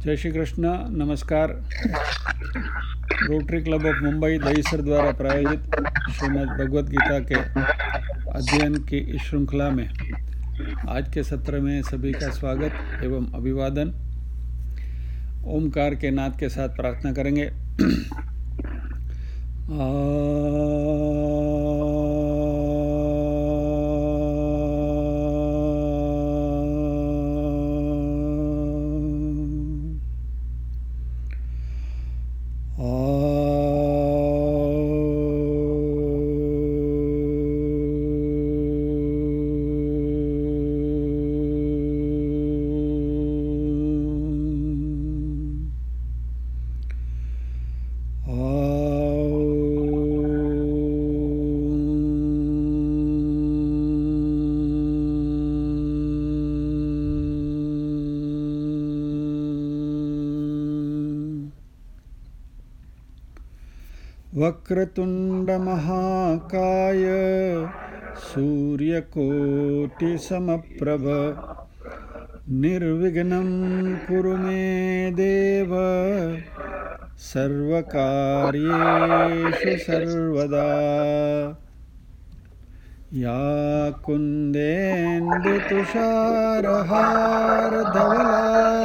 जय श्री कृष्ण। नमस्कार। Rotary club of Mumbai Dahisar द्वारा प्रायोजित श्रीमद् भगवद गीता के अध्ययन की इस श्रृंखला में आज के सत्र में सभी का स्वागत एवं अभिवादन। ओमकार के नाद के साथ प्रार्थना करेंगे। वक्रतुण्डमहाकाय सूर्यकोटिसमप्रभ निर्विघ्नं कुरु मे देव सर्वकार्येषु सर्वदा। या कुन्देन्दुतुषारहारधवला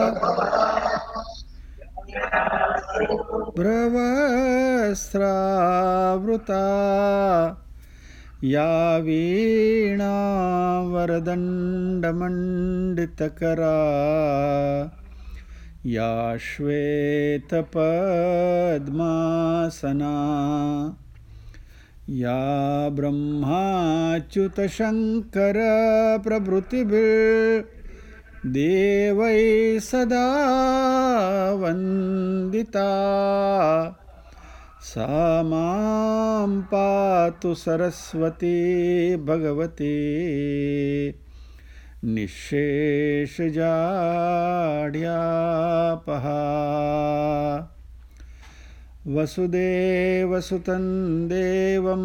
प्रवस्त्रावृता या वीणावरदण्डमण्डितकरा या श्वेतपद्मासना या ब्रह्माच्युतशङ्करप्रभृतिभिर्देवैः सदा वन्दिता। सा मां पातु सरस्वती भगवती निःशेषजाड्यापहा। वसुदेवसुतं देवं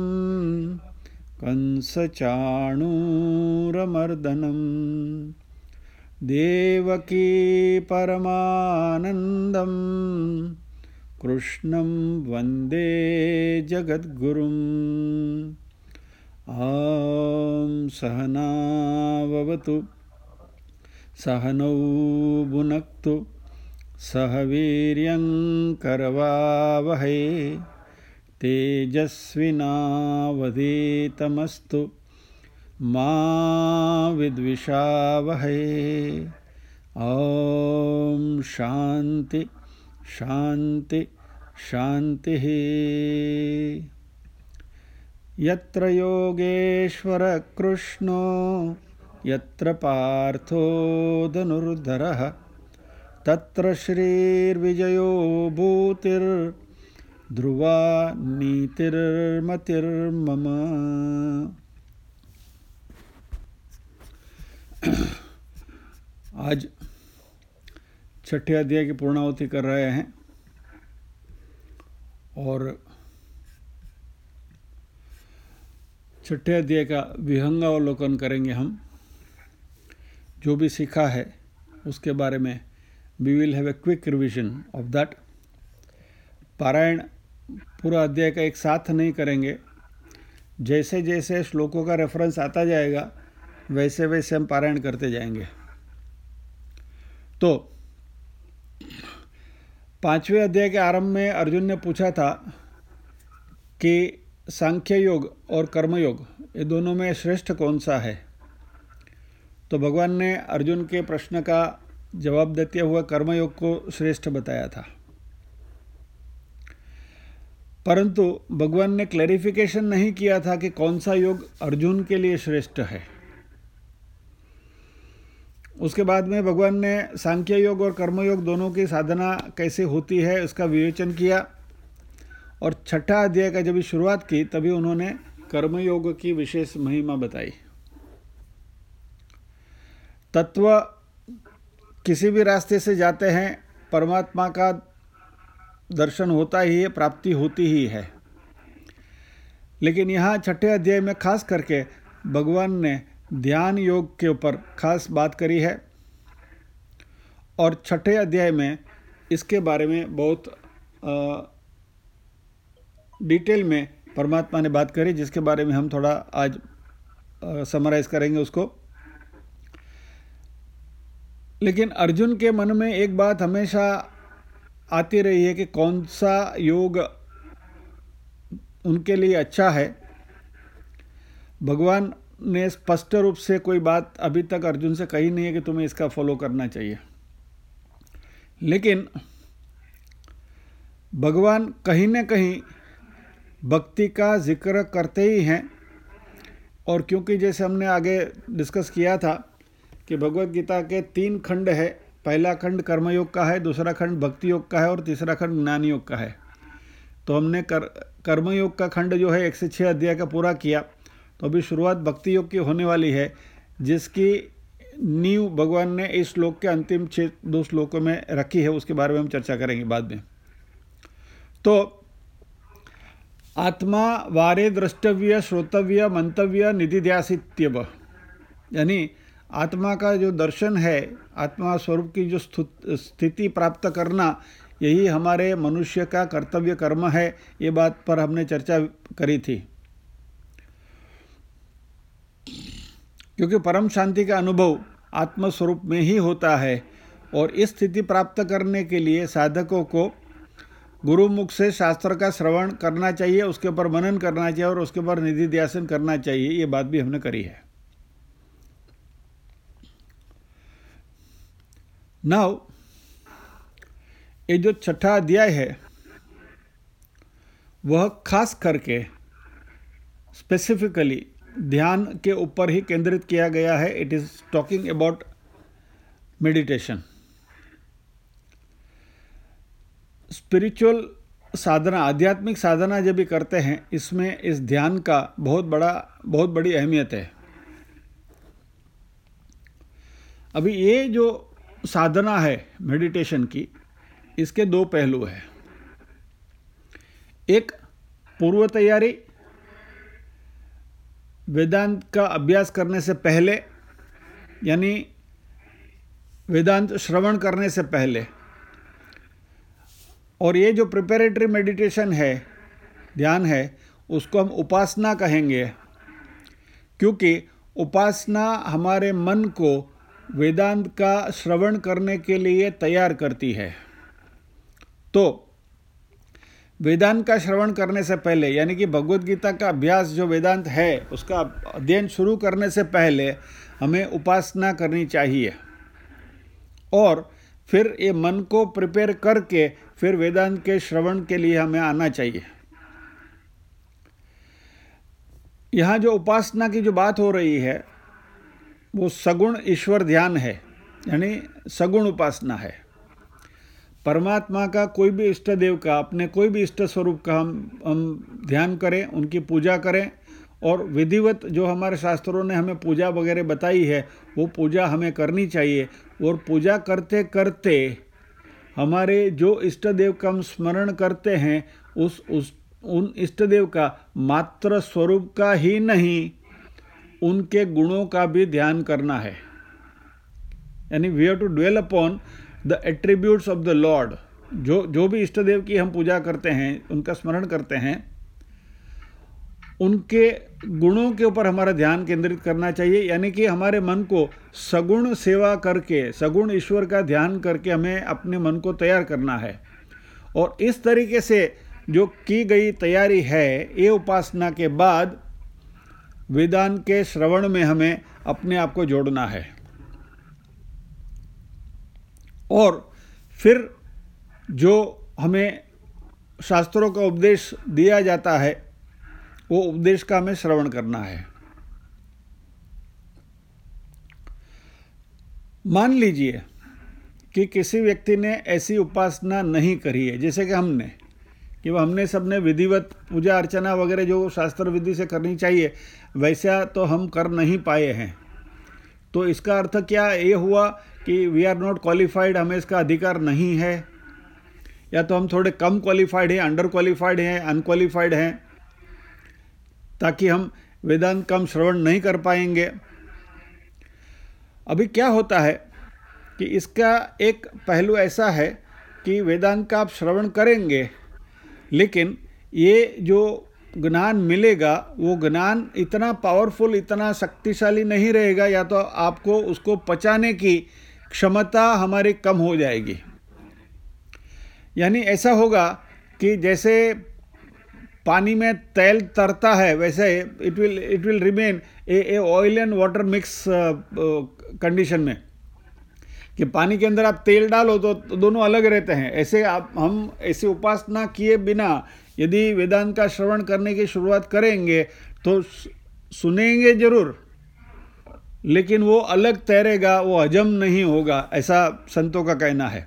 कंसचाणूरमर्दनं देवकी परमानन्दं कृष्णं वन्दे जगद्गुरुम्। ॐ सहनाववतु सहनौ भुनक्तु सह वीर्यं करवावहै तेजस्विनावधीतमस्तु मा विद्विषावहै। ॐ शान्ति शान्ति शान्तिः। यत्र योगेश्वर कृष्णो यत्र पार्थो धनुर्धरः तत्र श्रीर्विजयो भूतिर्ध्रुवा नीतिर्मतिर्मम। आज छठे अध्याय की पूर्णाहुति कर रहे हैं और छठे अध्याय का विहंगावलोकन करेंगे। हम जो भी सीखा है उसके बारे में we will have a quick revision of that। पारायण पूरा अध्याय का एक साथ नहीं करेंगे, जैसे जैसे श्लोकों का रेफरेंस आता जाएगा वैसे वैसे हम पारायण करते जाएंगे। तो पांचवें अध्याय के आरंभ में अर्जुन ने पूछा था कि सांख्य योग और कर्मयोग ये दोनों में श्रेष्ठ कौन सा है। तो भगवान ने अर्जुन के प्रश्न का जवाब देते हुए कर्मयोग को श्रेष्ठ बताया था, परंतु भगवान ने क्लैरिफिकेशन नहीं किया था कि कौन सा योग अर्जुन के लिए श्रेष्ठ है। उसके बाद में भगवान ने सांख्य योग और कर्मयोग दोनों की साधना कैसे होती है उसका विवेचन किया और छठा अध्याय का जब शुरुआत की तभी उन्होंने कर्मयोग की विशेष महिमा बताई। तत्व किसी भी रास्ते से जाते हैं परमात्मा का दर्शन होता ही है, प्राप्ति होती ही है। लेकिन यहाँ छठे अध्याय में खास करके भगवान ने ध्यान योग के ऊपर खास बात करी है और छठे अध्याय में इसके बारे में बहुत डिटेल में परमात्मा ने बात करी, जिसके बारे में हम थोड़ा आज समराइज करेंगे उसको। लेकिन अर्जुन के मन में एक बात हमेशा आती रही है कि कौन सा योग उनके लिए अच्छा है। भगवान ने स्पष्ट रूप से कोई बात अभी तक अर्जुन से कही नहीं है कि तुम्हें इसका फॉलो करना चाहिए, लेकिन भगवान कहीं न कहीं भक्ति का जिक्र करते ही हैं। और क्योंकि जैसे हमने आगे डिस्कस किया था कि भगवत गीता के 3 खंड है, पहला खंड कर्मयोग का है, दूसरा खंड भक्ति योग का है और तीसरा खंड ज्ञान योग का है। तो हमने कर्मयोग का खंड जो है 1 से 6 अध्याय का पूरा किया। तो अभी शुरुआत भक्ति योग की होने वाली है, जिसकी नींव भगवान ने इस श्लोक के अंतिम 2 श्लोकों में रखी है। उसके बारे में हम चर्चा करेंगे बाद में। तो आत्मा वारे द्रष्टव्य श्रोतव्य मंतव्य निधिध्यासित्यव, यानी आत्मा का जो दर्शन है, आत्मा स्वरूप की जो स्थिति प्राप्त करना, यही हमारे मनुष्य का कर्तव्य कर्म है। ये बात पर हमने चर्चा करी थी। क्योंकि परम शांति का अनुभव आत्मस्वरूप में ही होता है, और इस स्थिति प्राप्त करने के लिए साधकों को गुरुमुख से शास्त्र का श्रवण करना चाहिए, उसके ऊपर मनन करना चाहिए और उसके ऊपर निधिध्यासन करना चाहिए। ये बात भी हमने करी है। नाउ ये जो 6ठा अध्याय है वह खास करके स्पेसिफिकली ध्यान के ऊपर ही केंद्रित किया गया है। It is talking about meditation. Spiritual साधना, आध्यात्मिक साधना जब भी करते हैं, इसमें इस ध्यान का बहुत बड़ी अहमियत है। अभी ये जो साधना है मेडिटेशन की, इसके 2 पहलू हैं। एक पूर्व तैयारी, वेदांत का अभ्यास करने से पहले, यानी वेदांत श्रवण करने से पहले। और ये जो प्रिपरेटरी मेडिटेशन है, ध्यान है, उसको हम उपासना कहेंगे, क्योंकि उपासना हमारे मन को वेदांत का श्रवण करने के लिए तैयार करती है। तो वेदांत का श्रवण करने से पहले, यानी कि भगवत गीता का अभ्यास जो वेदांत है उसका अध्ययन शुरू करने से पहले हमें उपासना करनी चाहिए, और फिर ये मन को प्रिपेयर करके फिर वेदांत के श्रवण के लिए हमें आना चाहिए। यहाँ जो उपासना की जो बात हो रही है वो सगुण ईश्वर ध्यान है, यानी सगुण उपासना है। परमात्मा का कोई भी इष्ट देव का, अपने कोई भी इष्ट स्वरूप का हम ध्यान करें, उनकी पूजा करें, और विधिवत जो हमारे शास्त्रों ने हमें पूजा वगैरह बताई है वो पूजा हमें करनी चाहिए। और पूजा करते करते हमारे जो इष्ट देव का हम स्मरण करते हैं, उन इष्ट देव का मात्र स्वरूप का ही नहीं, उनके गुणों का भी ध्यान करना है। यानी we have to dwell upon the attributes of the lord. जो भी इष्ट देव की हम पूजा करते हैं, उनका स्मरण करते हैं, उनके गुणों के ऊपर हमारा ध्यान केंद्रित करना चाहिए। यानी कि हमारे मन को सगुण सेवा करके, सगुण ईश्वर का ध्यान करके हमें अपने मन को तैयार करना है। और इस तरीके से जो की गई तैयारी है, ये उपासना के बाद वेदांत के श्रवण में हमें अपने आप को जोड़ना है। और फिर जो हमें शास्त्रों का उपदेश दिया जाता है, वो उपदेश का हमें श्रवण करना है। मान लीजिए कि किसी व्यक्ति ने ऐसी उपासना नहीं करी है, जैसे कि हमने सबने विधिवत पूजा अर्चना वगैरह जो शास्त्र विधि से करनी चाहिए, वैसा तो हम कर नहीं पाए हैं। तो इसका अर्थ क्या ये हुआ कि वी आर नॉट क्वालिफाइड, हमें इसका अधिकार नहीं है, या तो हम थोड़े कम क्वालिफाइड हैं, अंडर क्वालिफाइड हैं, अनक्वालिफाइड हैं, ताकि हम वेदांत का श्रवण नहीं कर पाएंगे। अभी क्या होता है कि इसका एक पहलू ऐसा है कि वेदांत का आप श्रवण करेंगे, लेकिन ये जो ज्ञान मिलेगा वो ज्ञान इतना पावरफुल, इतना शक्तिशाली नहीं रहेगा, या तो आपको उसको पचाने की क्षमता हमारी कम हो जाएगी। यानी ऐसा होगा कि जैसे पानी में तेल तरता है वैसे it will remain a oil and water mix condition में, कि पानी के अंदर आप तेल डालो तो दोनों अलग रहते हैं। ऐसे हम ऐसी उपासना किए बिना यदि वेदांत का श्रवण करने की शुरुआत करेंगे तो सुनेंगे जरूर, लेकिन वो अलग तैरेगा, वो हजम नहीं होगा, ऐसा संतों का कहना है।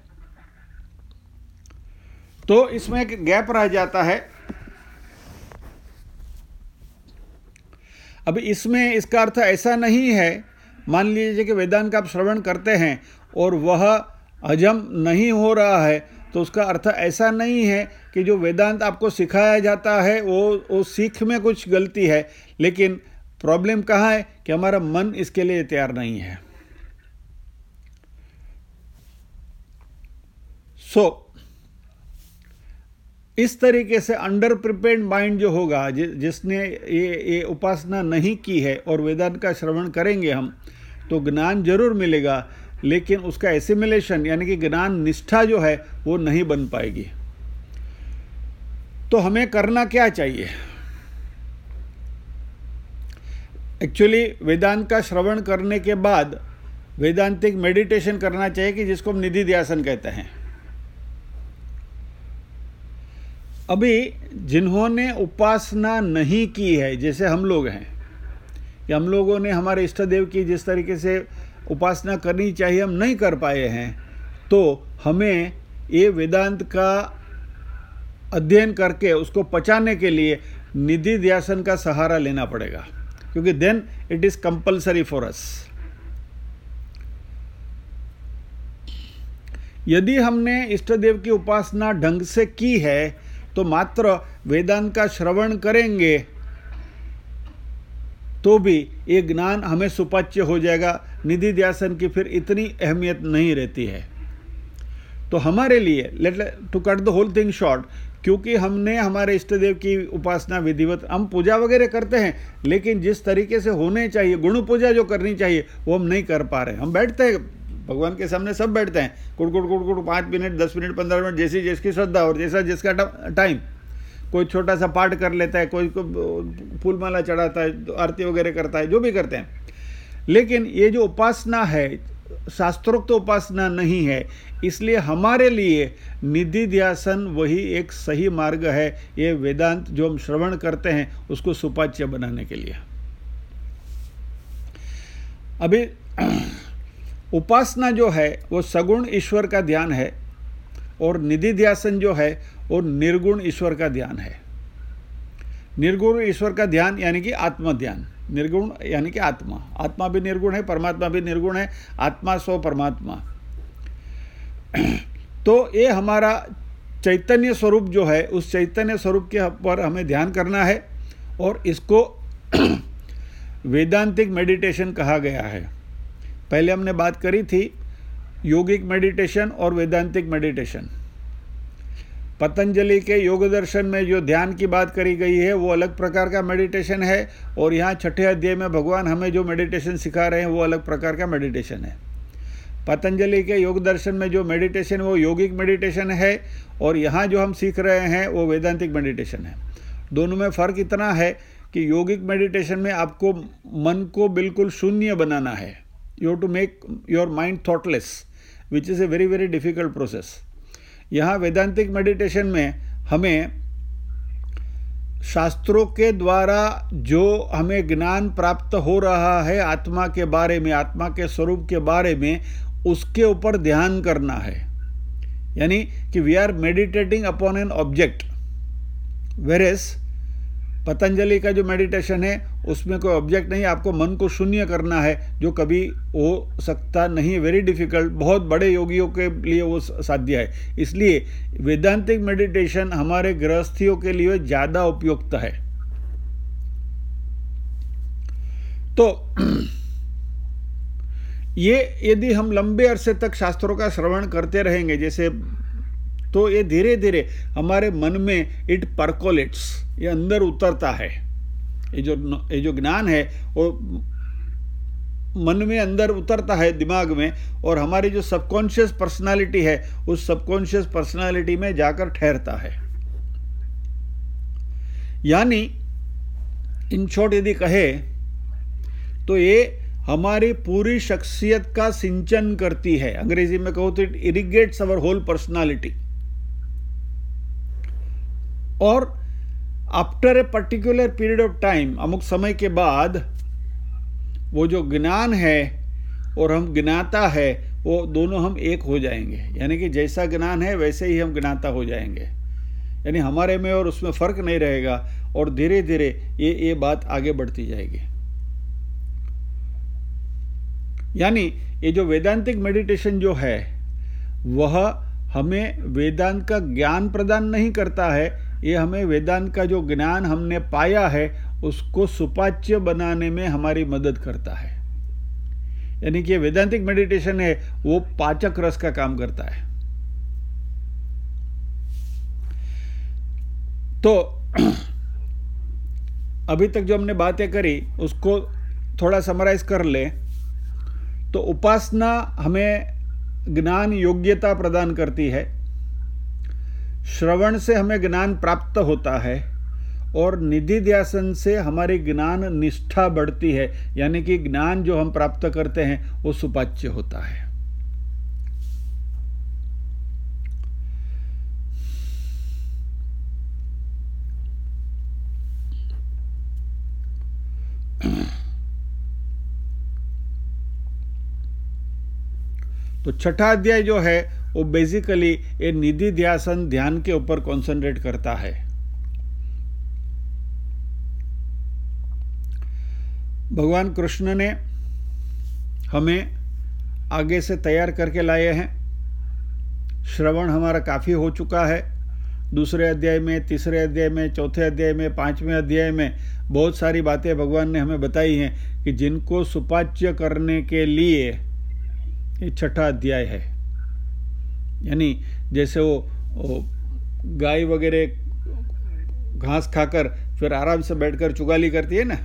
तो इसमें एक गैप रह जाता है। अब इसमें इसका अर्थ ऐसा नहीं है, मान लीजिए कि वेदांत का आप श्रवण करते हैं और वह हजम नहीं हो रहा है, तो उसका अर्थ ऐसा नहीं है कि जो वेदांत आपको सिखाया जाता है वो सीख में कुछ गलती है, लेकिन प्रॉब्लम कहाँ है कि हमारा मन इसके लिए तैयार नहीं है। इस तरीके से अंडर प्रिपेयर्ड माइंड जो होगा, जिसने ये उपासना नहीं की है और वेदांत का श्रवण करेंगे हम, तो ज्ञान जरूर मिलेगा, लेकिन उसका एसिमिलेशन यानी कि ज्ञान निष्ठा जो है वो नहीं बन पाएगी। तो हमें करना क्या चाहिए? एक्चुअली वेदांत का श्रवण करने के बाद वेदांतिक मेडिटेशन करना चाहिए, कि जिसको हम निधिध्यासन कहते हैं। अभी जिन्होंने उपासना नहीं की है, जैसे हम लोग हैं, या हम लोगों ने हमारे इष्ट देव की जिस तरीके से उपासना करनी चाहिए हम नहीं कर पाए हैं, तो हमें ये वेदांत का अध्ययन करके उसको पचाने के लिए निधिध्यासन का सहारा लेना पड़ेगा, क्योंकि then it is compulsory for us. यदि हमने इष्ट देव की उपासना ढंग से की है तो मात्र वेदांत का श्रवण करेंगे तो भी ये ज्ञान हमें सुपाच्य हो जाएगा। निधिध्यासन की फिर इतनी अहमियत नहीं रहती है। तो हमारे लिए to cut the whole thing short, क्योंकि हमने हमारे इष्ट देव की उपासना विधिवत, हम पूजा वगैरह करते हैं, लेकिन जिस तरीके से होने चाहिए, गुण पूजा जो करनी चाहिए वो हम नहीं कर पा रहे। हम बैठते हैं भगवान के सामने, सब बैठते हैं, कुड़ कुड़ कुड़ कुड़ 5 मिनट 10 मिनट 15 मिनट, जैसी जिसकी श्रद्धा और जैसा जिसका टाइम। कोई छोटा सा पाठ कर लेता है, कोई फूल माला चढ़ाता है, आरती वगैरह करता है, जो भी करते हैं, लेकिन ये जो उपासना है शास्त्रोक्त उपासना नहीं है। इसलिए हमारे लिए निधिध्यासन वही एक सही मार्ग है, ये वेदांत जो हम श्रवण करते हैं उसको सुपाच्य बनाने के लिए। अभी उपासना जो है वो सगुण ईश्वर का ध्यान है, और निधिध्यासन जो है वो निर्गुण ईश्वर का ध्यान है। निर्गुण ईश्वर का ध्यान यानी कि आत्म ध्यान, निर्गुण यानी कि आत्मा, आत्मा भी निर्गुण है, परमात्मा भी निर्गुण है, आत्मा सो परमात्मा। तो ये हमारा चैतन्य स्वरूप जो है, उस चैतन्य स्वरूप के पर हमें ध्यान करना है, और इसको वेदांतिक मेडिटेशन कहा गया है। पहले हमने बात करी थी योगिक मेडिटेशन और वेदांतिक मेडिटेशन। पतंजलि के योग दर्शन में जो ध्यान की बात करी गई है वो अलग प्रकार का मेडिटेशन है, और यहाँ 6ठे अध्याय में भगवान हमें जो मेडिटेशन सिखा रहे हैं वो अलग प्रकार का मेडिटेशन है। पतंजलि के योग दर्शन में जो मेडिटेशन वो योगिक मेडिटेशन है, और यहाँ जो हम सीख रहे हैं वो वेदांतिक मेडिटेशन है। दोनों में फ़र्क इतना है कि योगिक मेडिटेशन में आपको मन को बिल्कुल शून्य बनाना है। You have to make your mind thoughtless, which is a very very difficult process. यहाँ वेदांतिक मेडिटेशन में हमें शास्त्रों के द्वारा जो हमें ज्ञान प्राप्त हो रहा है आत्मा के बारे में, आत्मा के स्वरूप के बारे में, उसके ऊपर ध्यान करना है। यानी कि we are meditating upon an object, whereas Patanjali का जो मेडिटेशन है उसमें कोई ऑब्जेक्ट नहीं, आपको मन को शून्य करना है, जो कभी हो सकता नहीं, वेरी डिफिकल्ट, बहुत बड़े योगियों के लिए वो साध्य है। इसलिए वेदांतिक मेडिटेशन हमारे गृहस्थियों के लिए ज़्यादा उपयुक्त है। तो ये यदि हम लंबे अरसे तक शास्त्रों का श्रवण करते रहेंगे, जैसे तो ये धीरे धीरे हमारे मन में इट परकोलेट्स, ये अंदर उतरता है। ये जो ज्ञान है वो मन में अंदर उतरता है, दिमाग में, और हमारी जो सबकॉन्शियस पर्सनालिटी है उस सबकॉन्शियस पर्सनालिटी में जाकर ठहरता है। यानी इन शॉर्ट यदि कहे तो ये हमारी पूरी शख्सियत का सिंचन करती है। अंग्रेजी में कहो तो it irrigates our whole personality. और after a particular period of time, अमुक समय के बाद वो जो ज्ञान है और हम ज्ञाता है, वो दोनों हम एक हो जाएंगे। यानी कि जैसा ज्ञान है वैसे ही हम ज्ञाता हो जाएंगे। यानी हमारे में और उसमें फ़र्क नहीं रहेगा, और धीरे धीरे ये बात आगे बढ़ती जाएगी। यानी ये जो वेदांतिक मेडिटेशन जो है वह हमें वेदांत का ज्ञान प्रदान नहीं करता है, ये हमें वेदांत का जो ज्ञान हमने पाया है उसको सुपाच्य बनाने में हमारी मदद करता है। यानी कि वेदांतिक मेडिटेशन है वो पाचक रस का काम करता है। तो अभी तक जो हमने बातें करी उसको थोड़ा समराइज कर ले तो उपासना हमें ज्ञान योग्यता प्रदान करती है, श्रवण से हमें ज्ञान प्राप्त होता है, और निधिध्यासन से हमारी ज्ञान निष्ठा बढ़ती है। यानी कि ज्ञान जो हम प्राप्त करते हैं वो सुपाच्य होता है। तो छठा अध्याय जो है वो बेसिकली ये निधिध्यासन ध्यान के ऊपर कॉन्सेंट्रेट करता है। भगवान कृष्ण ने हमें आगे से तैयार करके लाए हैं। श्रवण हमारा काफ़ी हो चुका है। दूसरे अध्याय में, तीसरे अध्याय में, चौथे अध्याय में, पांचवें अध्याय में बहुत सारी बातें भगवान ने हमें बताई हैं कि जिनको सुपाच्य करने के लिए ये छठा अध्याय है। यानी जैसे वो गाय वगैरह घास खाकर फिर आराम से बैठकर चुगाली करती है ना,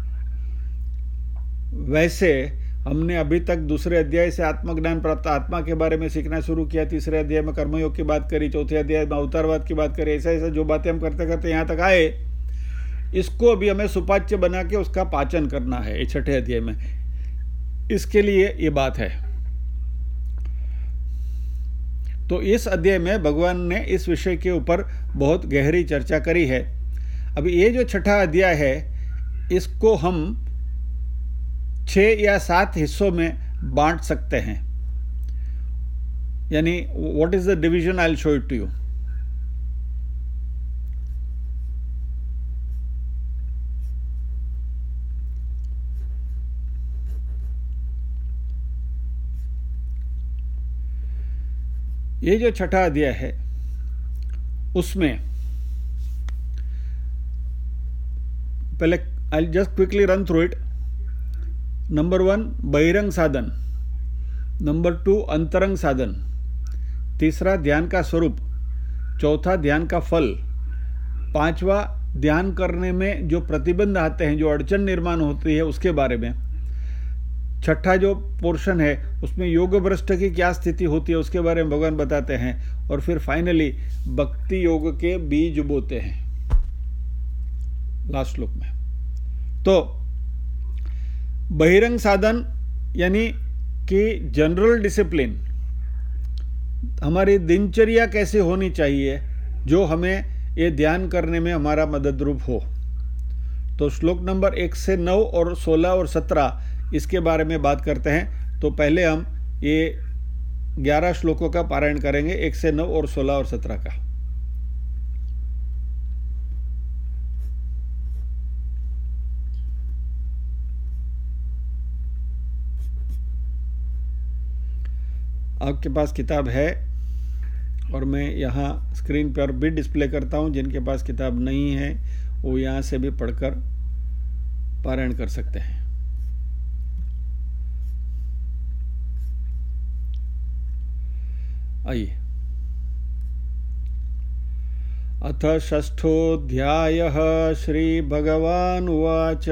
वैसे हमने अभी तक दूसरे अध्याय से आत्मज्ञान प्राप्त, आत्मा के बारे में सीखना शुरू किया। तीसरे अध्याय में कर्मयोग की बात करी, चौथे अध्याय में अवतारवाद की बात करी। ऐसा ऐसा जो बातें हम करते करते यहाँ तक आए, इसको अभी हमें सुपाच्य बना के उसका पाचन करना है ये छठे अध्याय में। इसके लिए ये बात है। तो इस अध्याय में भगवान ने इस विषय के ऊपर बहुत गहरी चर्चा करी है। अभी ये जो छठा अध्याय है इसको हम 6 या 7 हिस्सों में बांट सकते हैं। यानी what is the division, I will show it to you. ये जो छठा अध्याय है उसमें पहले I just quickly run through it. Number 1 बहिरंग साधन, नंबर 2 अंतरंग साधन, तीसरा ध्यान का स्वरूप, चौथा ध्यान का फल, पांचवा ध्यान करने में जो प्रतिबंध आते हैं, जो अड़चन निर्माण होती है उसके बारे में, छठा जो पोर्शन है उसमें योग भ्रष्ट की क्या स्थिति होती है उसके बारे में भगवान बताते हैं, और फिर फाइनली भक्ति योग के बीज बोते हैं लास्ट श्लोक में। तो बहिरंग साधन यानी कि जनरल डिसिप्लिन, हमारी दिनचर्या कैसे होनी चाहिए जो हमें ये ध्यान करने में हमारा मददरूप हो। तो श्लोक नंबर 1 से 9 और 16 और 17 इसके बारे में बात करते हैं। तो पहले हम ये 11 श्लोकों का पारायण करेंगे, 1 से 9 और 16 और 17 का। आपके पास किताब है और मैं यहाँ स्क्रीन पर भी डिस्प्ले करता हूँ। जिनके पास किताब नहीं है वो यहाँ से भी पढ़कर पारायण कर सकते हैं। आइए, अथ षष्ठोऽध्यायः। श्रीभगवानुवाच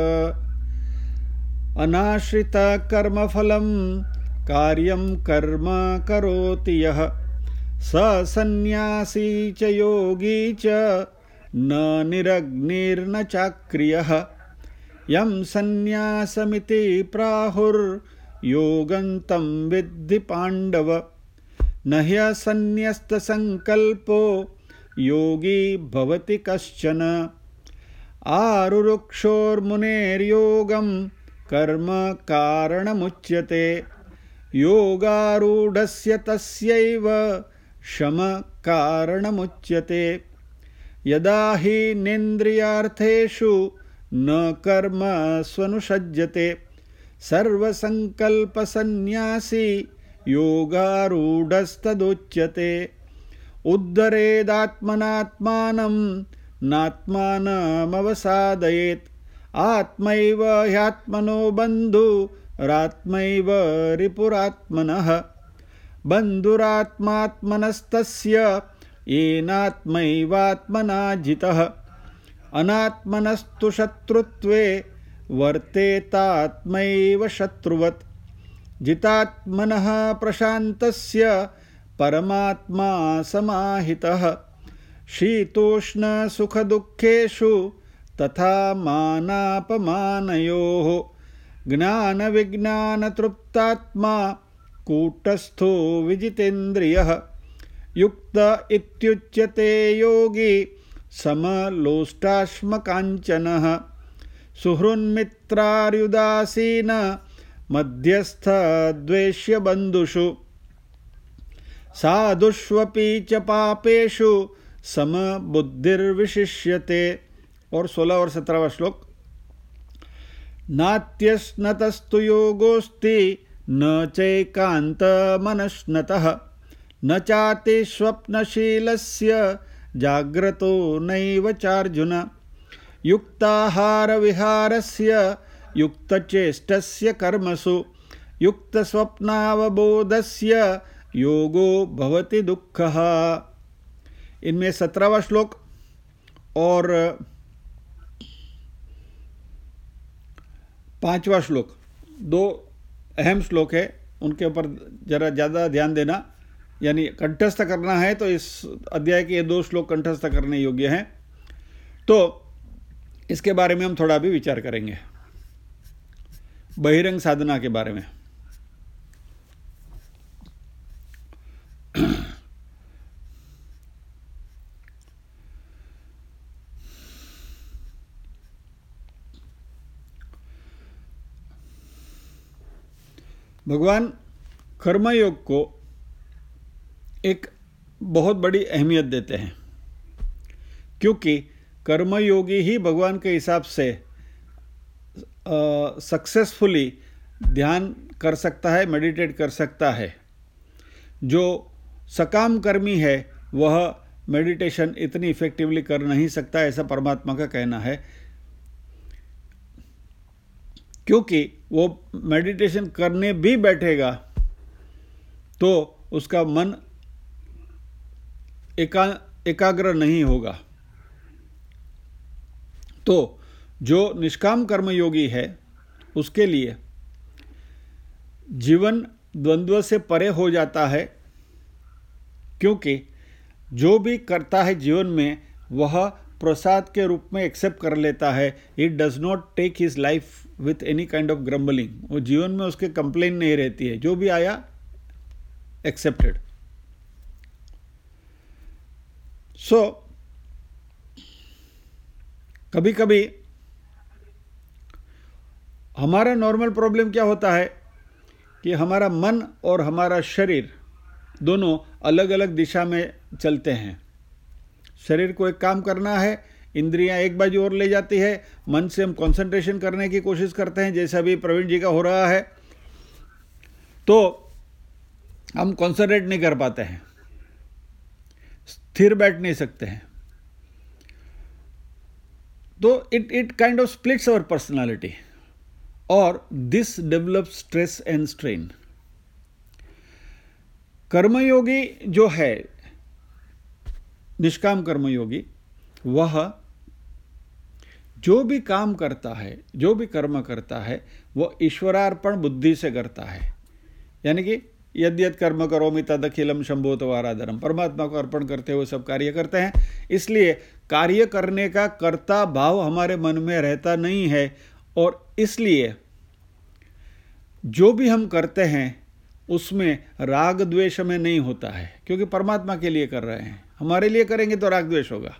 अनाश्रितकर्मफलं कार्यं कर्म करोति यः स सन्न्यासी च योगी च न निरग्निर्न चाक्रियः। यं सन्न्यासमिति प्राहुर्योगं तं विद्धि पाण्डव। न ह्यसन्न्यस्तसङ्कल्पो योगी भवति कश्चन। आरुरुक्षोर्मुनेर्योगं कर्म कारणमुच्यते। योगारूढस्य तस्यैव शम कारणमुच्यते। यदा हि नेन्द्रियार्थेषु न कर्म स्वनुषज्यते सर्वसंकल्पसन्न्यासी योगारूढस्तदुच्यते। उद्धरेदात्मनात्मानं नात्मानमवसादयेत्। आत्मैव ह्यात्मनो बन्धुरात्मैव रिपुरात्मनः। बन्धुरात्मात्मनस्तस्य येनात्मैवात्मना जितः। अनात्मनस्तु शत्रुत्वे वर्तेतात्मैव शत्रुवत्। जितात्मनः प्रशान्तस्य परमात्मा समाहितः। शीतोष्णसुखदुःखेषु तथा मानापमानयोः। ज्ञानविज्ञानतृप्तात्मा कूटस्थो विजितेन्द्रियः। युक्त इत्युच्यते योगी समलोष्टाश्मकाञ्चनः। सुहृन्मित्रार्युदासीन मध्यस्थद्वेष्यबन्धुषु। साधुष्वपि च पापेषु समबुद्धिर्विशिष्यते। और 16 और 17वां श्लोक। नात्यस्नतस्तु योगोऽस्ति न चैकान्तमनश्नतः। न चाति स्वप्नशीलस्य जाग्रतो नैव चार्जुन। युक्ताहारविहारस्य युक्तचेष्टस्य कर्मसु युक्तस्वप्नावबोधस्य योगो भवति दुःखः। इनमें 17वां श्लोक और 5वां श्लोक दो अहम श्लोक है, उनके ऊपर जरा ज़्यादा ध्यान देना। यानी कंठस्थ करना है तो इस अध्याय के ये 2 श्लोक कंठस्थ करने योग्य हैं। तो इसके बारे में हम थोड़ा भी विचार करेंगे, बहिरंग साधना के बारे में। भगवान कर्मयोग को एक बहुत बड़ी अहमियत देते हैं, क्योंकि कर्मयोगी ही भगवान के हिसाब से सक्सेसफुली ध्यान कर सकता है, मेडिटेट कर सकता है। जो सकाम कर्मी है वह मेडिटेशन इतनी इफेक्टिवली कर नहीं सकता, ऐसा परमात्मा का कहना है। क्योंकि वो मेडिटेशन करने भी बैठेगा तो उसका मन एकाग्र नहीं होगा। तो जो निष्काम कर्मयोगी है उसके लिए जीवन द्वंद्व से परे हो जाता है, क्योंकि जो भी करता है जीवन में वह प्रसाद के रूप में एक्सेप्ट कर लेता है। It does not take his life with any kind of grumbling. वो जीवन में उसके कंप्लेन नहीं रहती है, जो भी आया एक्सेप्टेड। सो कभी कभी हमारा नॉर्मल प्रॉब्लम क्या होता है कि हमारा मन और हमारा शरीर दोनों अलग अलग दिशा में चलते हैं। शरीर को एक काम करना है, इंद्रियां एक बाजू और ले जाती है, मन से हम कंसंट्रेशन करने की कोशिश करते हैं, जैसा भी प्रवीण जी का हो रहा है, तो हम कंसंट्रेट नहीं कर पाते हैं, स्थिर बैठ नहीं सकते हैं। तो it kind of splits our personality और this develops stress and strain. कर्मयोगी जो है निष्काम कर्मयोगी वह जो भी काम करता है, जो भी कर्म करता है, वो ईश्वरार्पण बुद्धि से करता है। यानी कि यद यद कर्म करोमि तदखिलम शंभोतवाराधरम, परमात्मा को अर्पण करते हुए सब कार्य करते हैं। इसलिए कार्य करने का कर्ता भाव हमारे मन में रहता नहीं है, और इसलिए जो भी हम करते हैं उसमें राग द्वेष में नहीं होता है, क्योंकि परमात्मा के लिए कर रहे हैं। हमारे लिए करेंगे तो राग द्वेष होगा।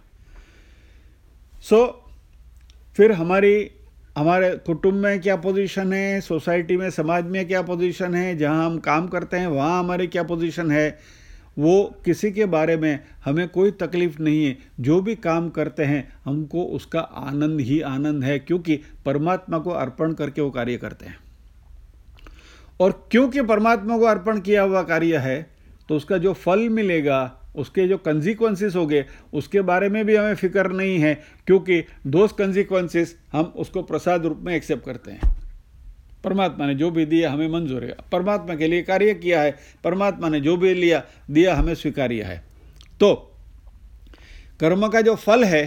फिर हमारे कुटुंब में क्या पोजीशन है, सोसाइटी में, समाज में क्या पोजीशन है, जहाँ हम काम करते हैं वहाँ हमारी क्या पोजीशन है, वो किसी के बारे में हमें कोई तकलीफ नहीं है। जो भी काम करते हैं हमको उसका आनंद ही आनंद है, क्योंकि परमात्मा को अर्पण करके वो कार्य करते हैं। और क्योंकि परमात्मा को अर्पण किया हुआ कार्य है तो उसका जो फल मिलेगा, उसके जो कंसिक्वेंसेस होंगे, उसके बारे में भी हमें फिक्र नहीं है, क्योंकि दोस्त कंसिक्वेंसेस हम उसको प्रसाद रूप में एक्सेप्ट करते हैं। परमात्मा ने जो भी दिया हमें मंजूर है, परमात्मा के लिए कार्य किया है, परमात्मा ने जो भी दिया हमें स्वीकार्य है। तो कर्म का जो फल है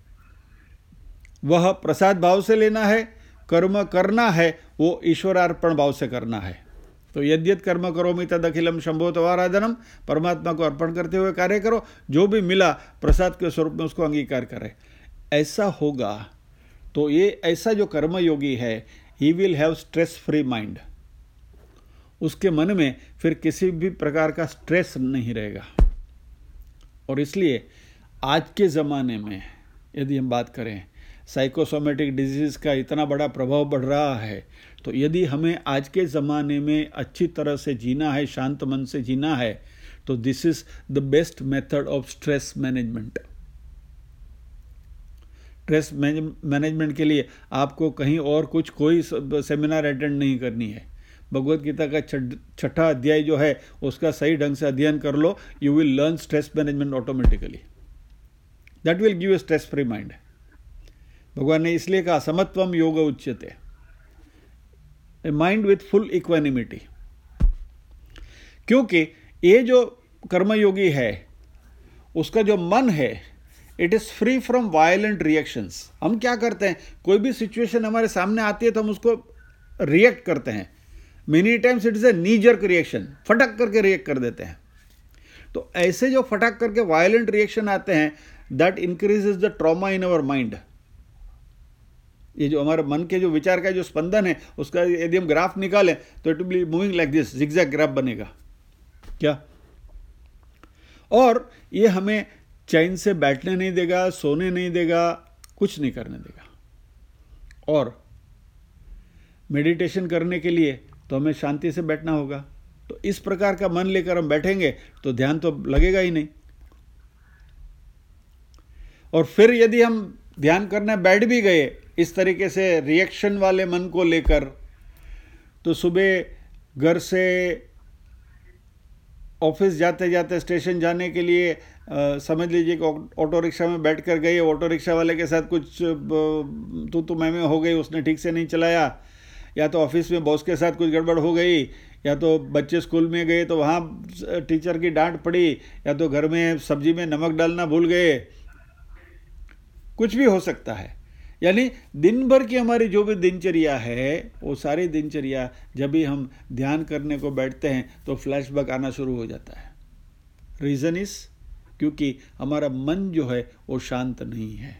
वह प्रसाद भाव से लेना है, कर्म करना है वो ईश्वरार्पण भाव से करना है। तो यद्यत कर्म करोमि तदखिलम शंभोतवाराधनम, परमात्मा को अर्पण करते हुए कार्य करो, जो भी मिला प्रसाद के स्वरूप में उसको अंगीकार करे। ऐसा होगा तो ये ऐसा जो कर्मयोगी है, he will have stress free mind. उसके मन में फिर किसी भी प्रकार का स्ट्रेस नहीं रहेगा। और इसलिए आज के ज़माने में यदि हम बात करें, साइकोसोमेटिक डिजीज़ का इतना बड़ा प्रभाव बढ़ रहा है, तो यदि हमें आज के ज़माने में अच्छी तरह से जीना है, शांत मन से जीना है, तो this is the best method of stress management. Stress management के लिए आपको कहीं और कोई सेमिनार अटेंड नहीं करनी है। भगवत गीता का छठा अध्याय जो है उसका सही ढंग से अध्ययन कर लो, you will learn stress management automatically. That will give a stress free mind. भगवान ने इसलिए कहा समत्वम योग उच्यते, a mind with full equanimity. क्योंकि ये जो कर्मयोगी है उसका जो मन है, it is free from violent reactions. हम क्या करते हैं, कोई भी सिचुएशन हमारे सामने आती है तो हम उसको रिएक्ट करते हैं। Many times it is a knee jerk reaction, फटक करके रिएक्ट कर देते हैं। तो ऐसे जो फटक करके वायलेंट रिएक्शन आते हैं, that increases the trauma in our mind. ये जो हमारे मन के जो विचार का जो स्पंदन है, उसका यदि हम ग्राफ निकालें तो it will be moving like this, zigzag graph बनेगा क्या। और ये हमें चैन से बैठने नहीं देगा, सोने नहीं देगा, कुछ नहीं करने देगा। और मेडिटेशन करने के लिए तो हमें शांति से बैठना होगा। तो इस प्रकार का मन लेकर हम बैठेंगे तो ध्यान तो लगेगा ही नहीं। और फिर यदि हम ध्यान करने बैठ भी गए इस तरीके से रिएक्शन वाले मन को लेकर, तो सुबह घर से ऑफिस जाते जाते स्टेशन जाने के लिए समझ लीजिए कि ऑटो रिक्शा में बैठ कर गए, ऑटो रिक्शा वाले के साथ कुछ तू मैं हो गई, उसने ठीक से नहीं चलाया, या तो ऑफिस में बॉस के साथ कुछ गड़बड़ हो गई, या तो बच्चे स्कूल में गए तो वहाँ टीचर की डांट पड़ी, या तो घर में सब्जी में नमक डालना भूल गए, कुछ भी हो सकता है। यानी दिन भर की हमारी जो भी दिनचर्या है, वो सारी दिनचर्या जब भी हम ध्यान करने को बैठते हैं तो फ्लैशबैक आना शुरू हो जाता है। रीज़न इज क्योंकि हमारा मन जो है वो शांत नहीं है।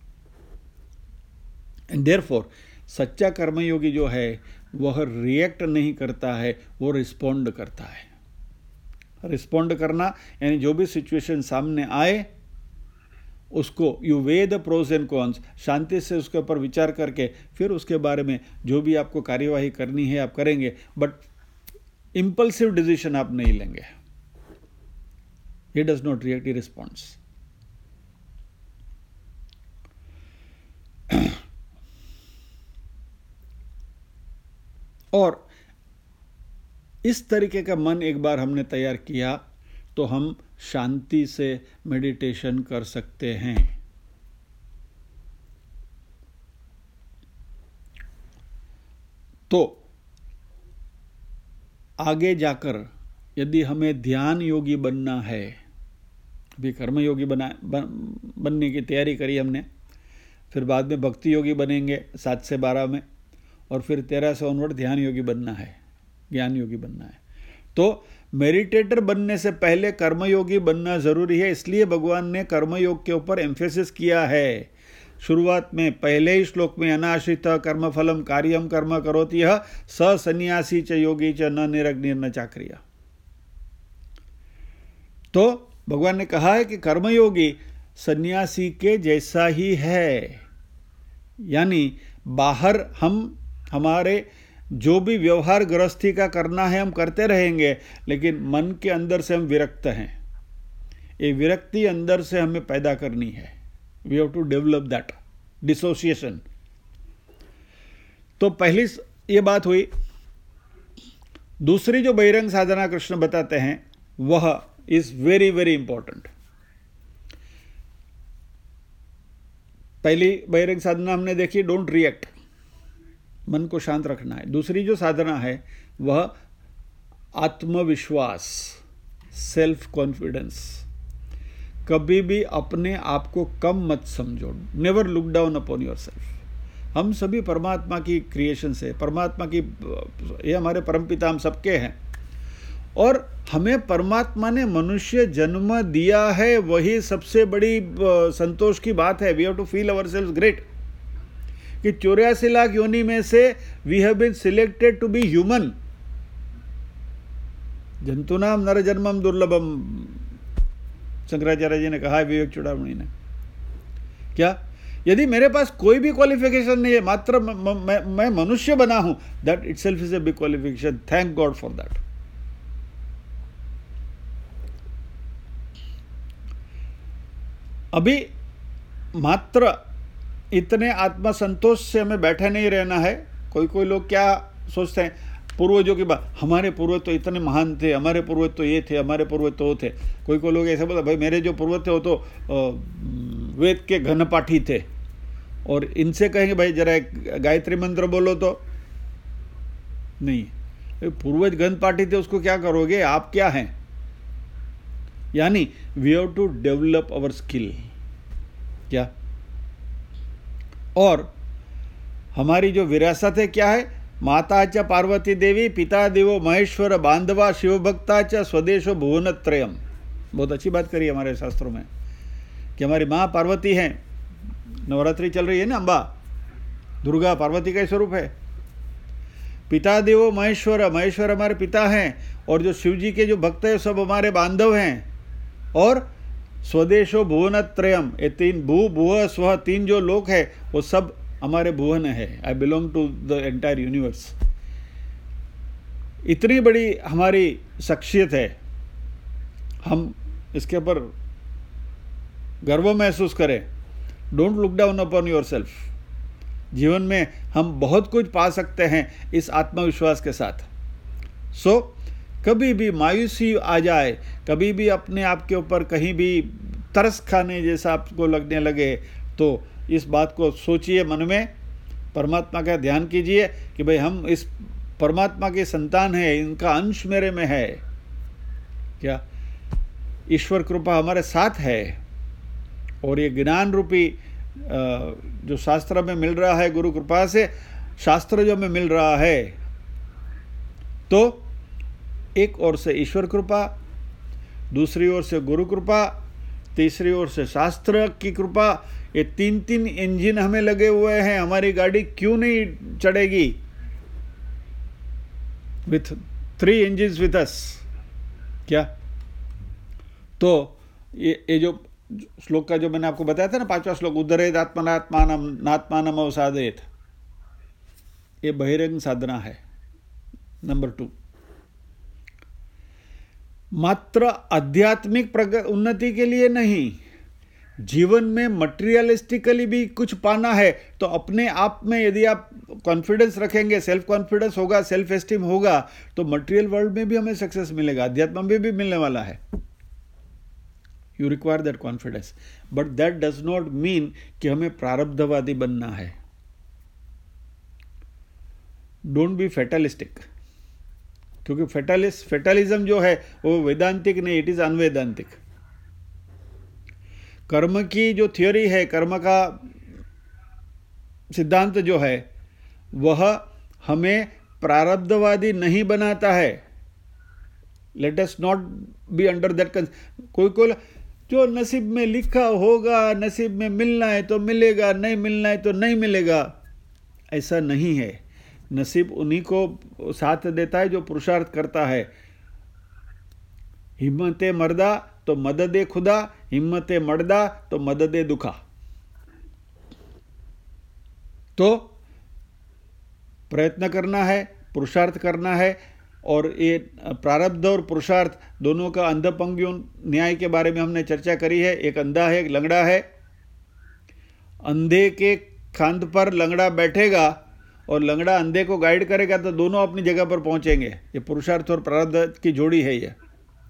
एंड देयरफॉर सच्चा कर्मयोगी जो है वह रिएक्ट नहीं करता है, वो रिस्पॉन्ड करता है। रिस्पॉन्ड करना यानी जो भी सिचुएशन सामने आए उसको you weigh the pros and cons, शांति से उसके ऊपर विचार करके फिर उसके बारे में जो भी आपको कार्यवाही करनी है आप करेंगे, बट इम्पल्सिव डिसीजन आप नहीं लेंगे। He does not react, he responds. और इस तरीके का मन एक बार हमने तैयार किया तो हम शांति से मेडिटेशन कर सकते हैं। तो आगे जाकर यदि हमें ध्यान योगी बनना है, अभी कर्मयोगी बनने की तैयारी करी हमने, फिर बाद में भक्ति योगी बनेंगे 7 से 12 में, और फिर 13 से ऑनवर्ड ध्यान योगी बनना है, ज्ञान योगी बनना है। तो मेडिटेटर बनने से पहले कर्मयोगी बनना जरूरी है, इसलिए भगवान ने कर्मयोग के ऊपर एम्फेसिस किया है। शुरुआत में पहले ही श्लोक में अनाश्रित कर्मफलम कार्यम कर्म करोति यः स सन्यासी च योगी च न निरग्निर्न चाक्रिया। तो भगवान ने कहा है कि कर्मयोगी सन्यासी के जैसा ही है, यानी बाहर हम हमारे जो भी व्यवहार गृहस्थी का करना है हम करते रहेंगे, लेकिन मन के अंदर से हम विरक्त हैं। ये विरक्ति अंदर से हमें पैदा करनी है। We have to develop that dissociation. तो पहली ये बात हुई। दूसरी जो बहिरंग साधना कृष्ण बताते हैं वह इज वेरी वेरी इंपॉर्टेंट। पहली बहिरंग साधना हमने देखी, डोंट रिएक्ट, मन को शांत रखना है। दूसरी जो साधना है वह आत्मविश्वास, सेल्फ कॉन्फिडेंस। कभी भी अपने आप को कम मत समझो, never look down upon yourself. हम सभी परमात्मा की क्रिएशन से, परमात्मा की, ये हमारे परमपिता हम सबके हैं, और हमें परमात्मा ने मनुष्य जन्म दिया है, वही सबसे बड़ी संतोष की बात है। We have to feel ourselves great कि 84 लाख योनि में से we have been selected to be human. जंतुनाम नर जन्मम दुर्लभम, शंकराचार्य जी ने कहा है विवेक चूड़ामणि ने। क्या यदि मेरे पास कोई भी क्वालिफिकेशन नहीं है, मात्र मैं मनुष्य बना हूं, that itself is a big qualification. Thank God for that. अभी मात्र इतने आत्मसंतोष से हमें बैठे नहीं रहना है। कोई लोग क्या सोचते हैं, पूर्वजों की बात, हमारे पूर्वज तो इतने महान थे, हमारे पूर्वज तो ये थे, हमारे पूर्वज तो वो थे। कोई लोग ऐसे बोलते, भाई मेरे जो पूर्वज थे वो तो वेद के घन पाठी थे, और इनसे कहेंगे भाई जरा गायत्री मंत्र बोलो तो नहीं। पूर्वज घन पाठी थे, उसको क्या करोगे, आप क्या हैं। यानी we have to develop our skill. क्या, और हमारी जो विरासत है क्या है, माता च पार्वती देवी, पिता देवो महेश्वर, बांधवा शिवभक्ता च स्वदेशो भुवनत्रयम। बहुत अच्छी बात करी हमारे शास्त्रों में कि हमारी माँ पार्वती हैं। नवरात्रि चल रही है ना, अम्बा दुर्गा पार्वती का ही स्वरूप है। पिता देवो महेश्वर, महेश्वर हमारे पिता हैं, और जो शिव जी के जो भक्त हैं सब हमारे बांधव हैं। और स्वदेशो भुवनत्रयम, ये 3 भू भुव स्व, 3 जो लोक है वो सब हमारे भुवन है। I belong to the entire universe. इतनी बड़ी हमारी शख्सियत है, हम इसके ऊपर गर्व महसूस करें। Don't look down upon yourself. जीवन में हम बहुत कुछ पा सकते हैं इस आत्मविश्वास के साथ। सो कभी भी मायूसी आ जाए, कभी भी अपने आप के ऊपर कहीं भी तरस खाने जैसा आपको लगने लगे, तो इस बात को सोचिए मन में, परमात्मा का ध्यान कीजिए कि भाई हम इस परमात्मा के संतान हैं, इनका अंश मेरे में है। क्या ईश्वर कृपा हमारे साथ है, और ये ज्ञान रूपी जो शास्त्र में मिल रहा है गुरु कृपा से, शास्त्र जो हमें मिल रहा है, तो एक ओर से ईश्वर कृपा, दूसरी ओर से गुरु कृपा, तीसरी ओर से शास्त्र की कृपा, ये 3 इंजन हमें लगे हुए हैं। हमारी गाड़ी क्यों नहीं चढ़ेगी विथ 3 इंजन्स विथ अस। क्या, तो ये जो श्लोक का जो मैंने आपको बताया था ना, 5वां श्लोक, उद्धरेत आत्मनात्मानम नात्मानम अवसादेत, ये बहिरंग साधना है। नंबर 2, मात्र आध्यात्मिक उन्नति के लिए नहीं, जीवन में मटेरियलिस्टिकली भी कुछ पाना है तो अपने आप में यदि आप कॉन्फिडेंस रखेंगे, सेल्फ कॉन्फिडेंस होगा, सेल्फ एस्टीम होगा, तो मटेरियल वर्ल्ड में भी हमें सक्सेस मिलेगा, अध्यात्म में भी मिलने वाला है। You require that confidence, but that does not mean कि हमें प्रारब्धवादी बनना है। डोंट बी फेटलिस्टिक, क्योंकि फेटलिज्म जो है वो वेदांतिक नहीं, इट इज अनवेदांतिक। कर्म की जो थियोरी है, कर्म का सिद्धांत जो है, वह हमें प्रारब्धवादी नहीं बनाता है. Let us not be under that. कोई जो नसीब में लिखा होगा, नसीब में मिलना है तो मिलेगा, नहीं मिलना है तो नहीं मिलेगा, ऐसा नहीं है. नसीब उन्हीं को साथ देता है जो पुरुषार्थ करता है. हिम्मते मर्दा तो मददे खुदा, हिम्मते मर्दा तो मददे दुखा. तो प्रयत्न करना है, पुरुषार्थ करना है. और ये प्रारब्ध और पुरुषार्थ दोनों का अंधपंगुओं न्याय के बारे में हमने चर्चा करी है. एक अंधा है, एक लंगड़ा है. अंधे के खांद पर लंगड़ा बैठेगा और लंगड़ा अंधे को गाइड करेगा तो दोनों अपनी जगह पर पहुंचेंगे. ये पुरुषार्थ और प्रारब्ध की जोड़ी है ये.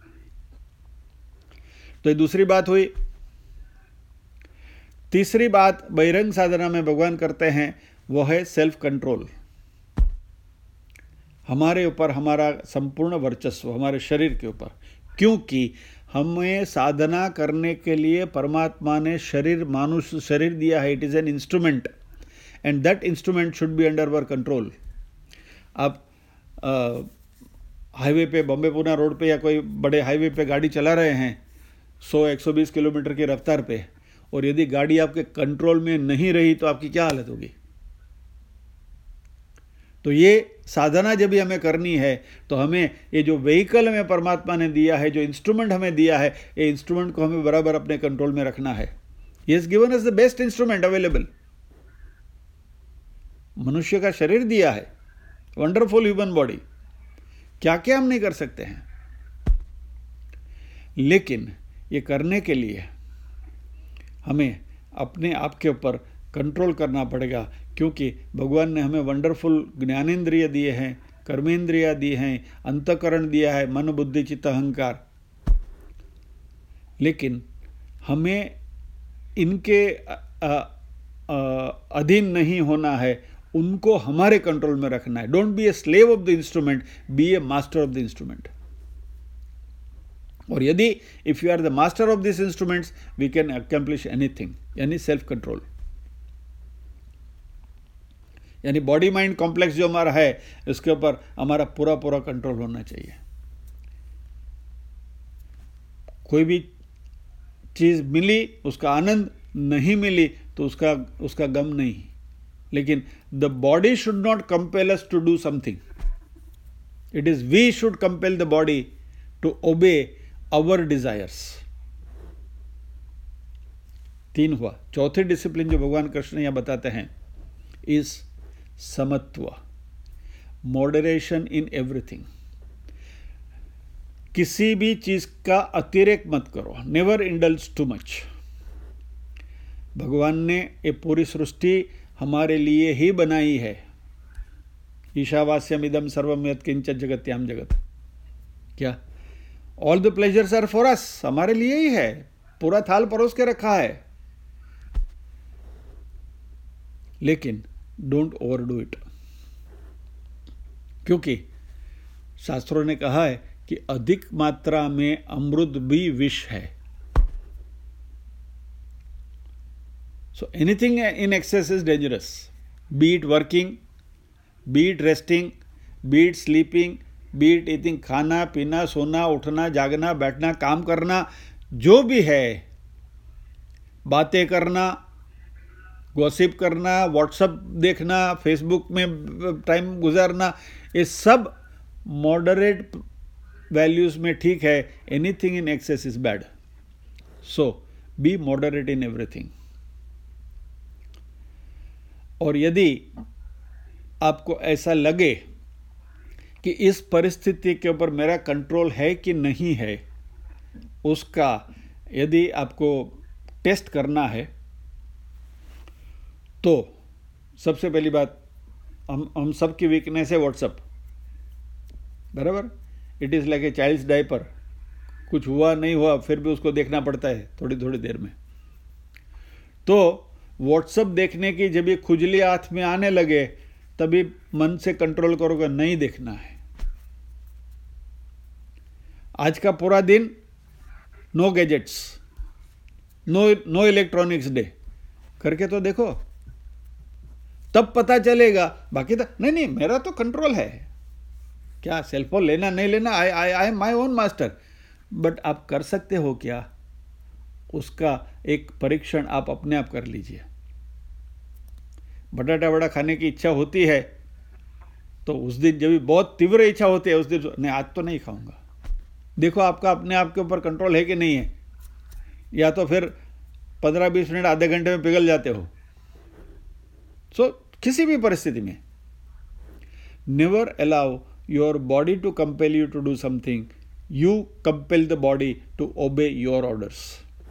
तो ये दूसरी बात हुई. तीसरी बात बहिरंग साधना में भगवान करते हैं, वो है सेल्फ कंट्रोल. हमारे ऊपर हमारा संपूर्ण वर्चस्व, हमारे शरीर के ऊपर. क्योंकि हमें साधना करने के लिए परमात्मा ने शरीर, मानुष शरीर दिया है. It is an instrument and that instrument should be under our control. आप हाईवे पे, बॉम्बे पुणे रोड पे या कोई बड़े हाईवे पे गाड़ी चला रहे हैं 100-120 किलोमीटर की रफ्तार पे, और यदि गाड़ी आपके कंट्रोल में नहीं रही तो आपकी क्या हालत होगी. तो ये साधना जब भी हमें करनी है तो हमें ये जो व्हीकल हमें परमात्मा ने दिया है, जो इंस्ट्रूमेंट हमें दिया है, ये इंस्ट्रूमेंट को हमें बराबर अपने कंट्रोल में रखना है. He has given us the best instrument available. मनुष्य का शरीर दिया है, वंडरफुल ह्यूमन बॉडी. क्या क्या हम नहीं कर सकते हैं. लेकिन ये करने के लिए हमें अपने आप के ऊपर कंट्रोल करना पड़ेगा. क्योंकि भगवान ने हमें वंडरफुल ज्ञानेंद्रिय दिए हैं, कर्मेंद्रिय दिए हैं, अंतःकरण दिया है, मन बुद्धि चित्त अहंकार. लेकिन हमें इनके अधीन नहीं होना है, उनको हमारे कंट्रोल में रखना है. Don't be a slave of the instrument, be a master of the instrument. और यदि if you are the master of this instruments we can accomplish anything. यानी सेल्फ कंट्रोल, यानी बॉडी माइंड कॉम्प्लेक्स जो हमारा है, इसके ऊपर हमारा पूरा पूरा कंट्रोल होना चाहिए. कोई भी चीज मिली उसका आनंद, नहीं मिली तो उसका गम नहीं. लेकिन the body should not compel us to do something. It is we should compel the body to obey our desires. 3 हुआ. चौथी डिसिप्लिन जो भगवान कृष्ण यहां बताते हैं इज समत्व, मॉडरेशन इन एवरीथिंग. किसी भी चीज का अतिरेक मत करो. Never indulge too much. भगवान ने ये पूरी सृष्टि हमारे लिए ही बनाई है. ईशावास्यम इदम सर्वम यत् किंचित् जगत्याम जगत. क्या all the pleasures are for us. हमारे लिए ही है. पूरा थाल परोस के रखा है. लेकिन डोंट ओवरडू इट. क्योंकि शास्त्रों ने कहा है कि अधिक मात्रा में अमृत भी विष है. So anything in excess is dangerous. Be it working, be it resting, be it sleeping, be it eating. खाना पीना, सोना, उठना, जागना, बैठना, काम करना, जो भी है, बातें करना, गॉसिप करना, व्हाट्सएप देखना, फेसबुक में टाइम गुजारना, ये सब मॉडरेट वैल्यूज में ठीक है. Anything in excess is bad. So be moderate in everything. और यदि आपको ऐसा लगे कि इस परिस्थिति के ऊपर मेरा कंट्रोल है कि नहीं है, उसका यदि आपको टेस्ट करना है, तो सबसे पहली बात, हम सब की वीकनेस है व्हाट्सएप. बराबर. It is like a child's diaper. कुछ हुआ नहीं हुआ फिर भी उसको देखना पड़ता है थोड़ी थोड़ी देर में. तो व्हाट्सएप देखने की जब ये खुजली हाथ में आने लगे तभी मन से कंट्रोल करोगे, नहीं देखना है. आज का पूरा दिन no gadgets. No electronics day करके तो देखो, तब पता चलेगा। बाकी तो नहीं, मेरा तो कंट्रोल है, क्या सेलफोन लेना नहीं लेना, I am my own master. But आप कर सकते हो क्या, उसका एक परीक्षण आप अपने आप कर लीजिए। बटाटा वड़ा खाने की इच्छा होती है तो उस दिन जब भी बहुत तीव्र इच्छा होती है उस दिन नहीं, आज तो नहीं खाऊंगा। देखो आपका अपने आप के ऊपर कंट्रोल है कि नहीं है, या तो फिर 15-20 मिनट आधे घंटे में पिघल जाते हो। सो किसी भी परिस्थिति में never allow your body to compel you to do something, you compel the body to obey your orders.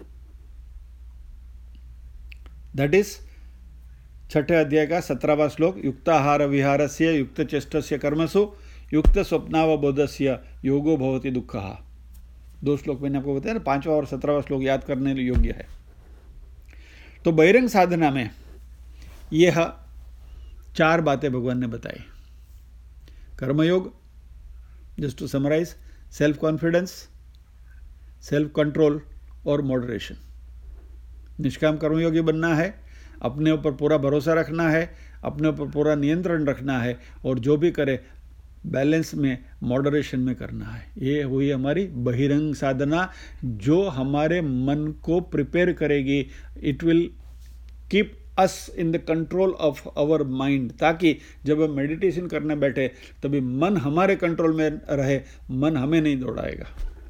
That is 6 अध्याय का 17वां श्लोक। युक्ताहार विहारस्य युक्त चेष्टस्य कर्मसु युक्त स्वप्नावबोधस्य योगो भवति दुःखः। 2 श्लोक मैंने आपको बताया ना, 5वां और 17वां श्लोक याद करने योग्य है। तो बहिरंग साधना में यह 4 बातें भगवान ने बताई। कर्मयोग, just to summarise, self confidence, self control और मॉडरेशन। निष्काम कर्मयोगी बनना है, अपने ऊपर पूरा भरोसा रखना है, अपने ऊपर पूरा नियंत्रण रखना है, और जो भी करे बैलेंस में, मॉडरेशन में करना है। ये हुई हमारी बहिरंग साधना, जो हमारे मन को प्रिपेयर करेगी। It will keep us in the control of our mind, ताकि जब हम मेडिटेशन करने बैठे तभी मन हमारे कंट्रोल में रहे, मन हमें नहीं दौड़ाएगा।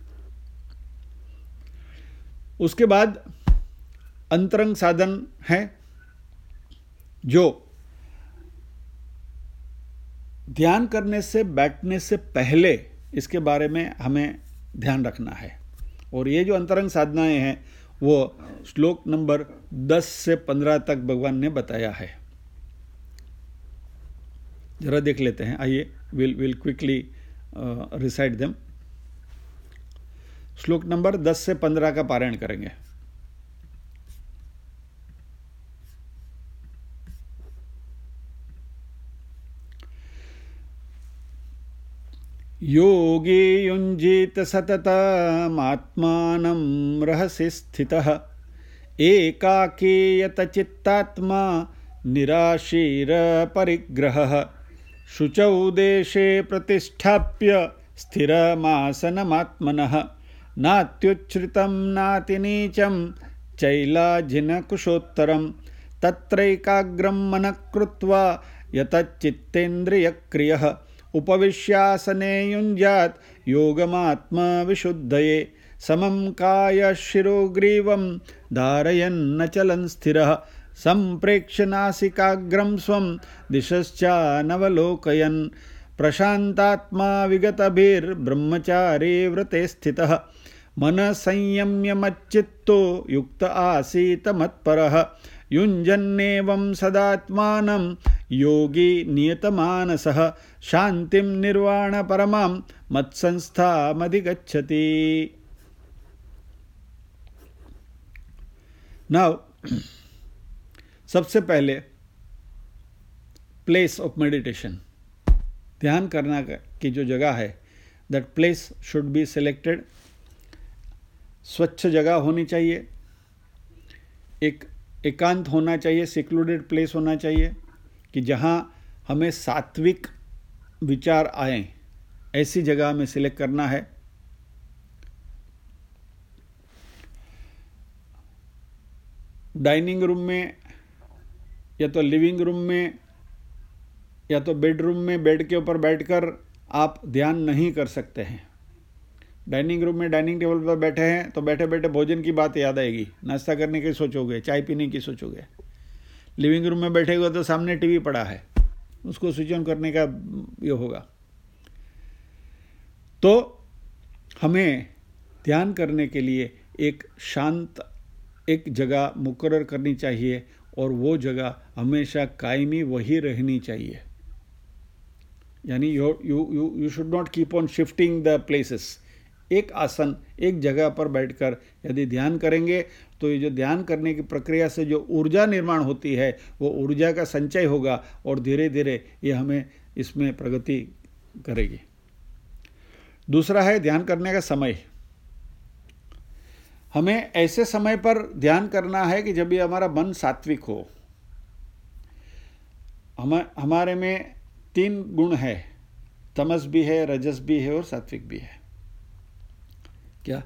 उसके बाद अंतरंग साधन है, जो ध्यान करने से बैठने से पहले इसके बारे में हमें ध्यान रखना है। और ये जो अंतरंग साधनाएं हैं वो श्लोक नंबर 10 से 15 तक भगवान ने बताया है। जरा देख लेते हैं, आइए, विल क्विकली रिसाइट देम। श्लोक नंबर 10 से 15 का पारायण करेंगे। योगी युञ्जीत सततमात्मानं रहसि स्थितः एकाकी चित्तात्मा निराशीरपरिग्रहः शुचौ देशे प्रतिष्ठाप्य स्थिरमासनमात्मनः नात्युच्छ्रितं नातिनीचं चैलाजिनकुशोत्तरं तत्रैकाग्रं मनः कृत्वा यतच्चित्तेन्द्रियक्रियः उपविश्यासने युञ्जात् योगमात्मविशुद्धये समं कायशिरोग्रीवं धारयन्नचलं स्थिरः सम्प्रेक्ष्य नासिकाग्रं स्वं दिशश्चानवलोकयन् प्रशान्तात्मा विगतभिर्ब्रह्मचारी व्रते स्थितः मनः संयम्य मच्चित्तो युक्त आसीत मत्परः युञ्जन्नेवं सदात्मानं योगी नियतमानसः शांतिं निर्वाण परमां मत्संस्थामधिगच्छति। नाउ सबसे पहले प्लेस ऑफ मेडिटेशन, ध्यान करना की जो जगह है, that place should be selected. स्वच्छ जगह होनी चाहिए, एक एकांत होना चाहिए, सिक्लूडेड प्लेस होना चाहिए कि जहाँ हमें सात्विक विचार आए, ऐसी जगह हमें सिलेक्ट करना है। डाइनिंग रूम में या तो लिविंग रूम में या तो बेडरूम में बेड के ऊपर बैठकर आप ध्यान नहीं कर सकते हैं। डाइनिंग रूम में डाइनिंग टेबल पर बैठे हैं तो बैठे बैठे भोजन की बात याद आएगी, नाश्ता करने की सोचोगे, चाय पीने की सोचोगे। लिविंग रूम में बैठे हुए तो सामने टीवी पड़ा है, उसको स्विच ऑन करने का ये होगा। तो हमें ध्यान करने के लिए एक शांत एक जगह मुकर्रर करनी चाहिए, और वो जगह हमेशा कायमी वही रहनी चाहिए। यानी you should not keep on shifting the places. एक आसन एक जगह पर बैठकर यदि ध्यान करेंगे तो ये जो ध्यान करने की प्रक्रिया से जो ऊर्जा निर्माण होती है वो ऊर्जा का संचय होगा, और धीरे धीरे ये हमें इसमें प्रगति करेगी। दूसरा है ध्यान करने का समय। हमें ऐसे समय पर ध्यान करना है कि जब ये हमारा मन सात्विक हो। हमारे में 3 गुण है, तमस भी है, रजस भी है और सात्विक भी है। क्या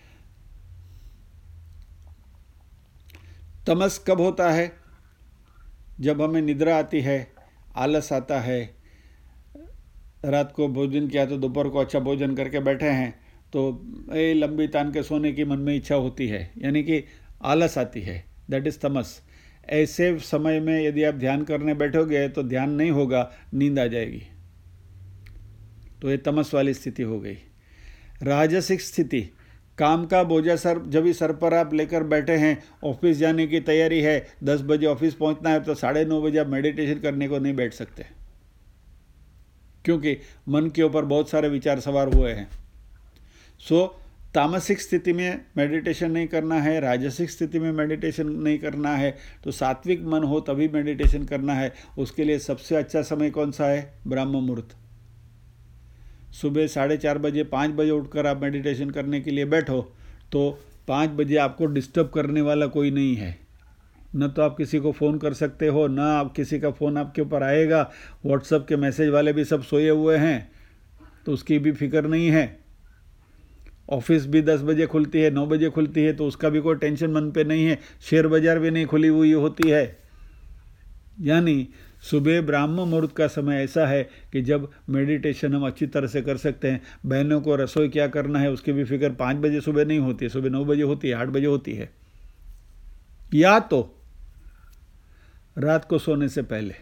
तमस कब होता है? जब हमें निद्रा आती है, आलस आता है, रात को भोजन किया तो दोपहर को अच्छा भोजन करके बैठे हैं तो लंबी तान के सोने की मन में इच्छा होती है, यानी कि आलस आती है, दैट इज तमस। ऐसे समय में यदि आप ध्यान करने बैठोगे तो ध्यान नहीं होगा, नींद आ जाएगी, तो ये तमस वाली स्थिति हो गई। राजसिक स्थिति, काम का बोझा जब भी सर पर आप लेकर बैठे हैं, ऑफिस जाने की तैयारी है, 10 बजे ऑफिस पहुंचना है, तो 9:30 बजे आप मेडिटेशन करने को नहीं बैठ सकते, क्योंकि मन के ऊपर बहुत सारे विचार सवार हुए हैं। सो तामसिक स्थिति में मेडिटेशन नहीं करना है, राजसिक स्थिति में मेडिटेशन नहीं करना है, तो सात्विक मन हो तभी मेडिटेशन करना है। उसके लिए सबसे अच्छा समय कौन सा है? ब्रह्म मुहूर्त। सुबह 4:30 बजे, 5 बजे उठकर आप मेडिटेशन करने के लिए बैठो तो 5 बजे आपको डिस्टर्ब करने वाला कोई नहीं है। न तो आप किसी को फ़ोन कर सकते हो, न आप किसी का फ़ोन आपके ऊपर आएगा। व्हाट्सएप के मैसेज वाले भी सब सोए हुए हैं, तो उसकी भी फिक्र नहीं है। ऑफिस भी 10 बजे खुलती है, 9 बजे खुलती है, तो उसका भी कोई टेंशन मन पे नहीं है। शेयर बाजार भी नहीं खुली हुई होती है। यानी सुबह ब्राह्म मुहूर्त का समय ऐसा है कि जब मेडिटेशन हम अच्छी तरह से कर सकते हैं। बहनों को रसोई क्या करना है उसकी भी फिक्र 5 बजे सुबह नहीं होती है, सुबह 9 बजे होती है, 8 बजे होती है। या तो रात को सोने से पहले,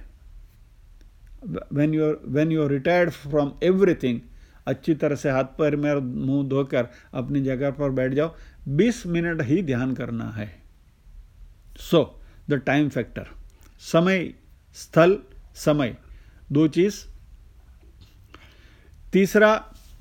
when you are retired from everything, अच्छी तरह से हाथ पैर में मुंह धोकर अपनी जगह पर बैठ जाओ। 20 मिनट ही ध्यान करना है। सो द टाइम फैक्टर, समय, स्थल, समय, 2 चीज। तीसरा,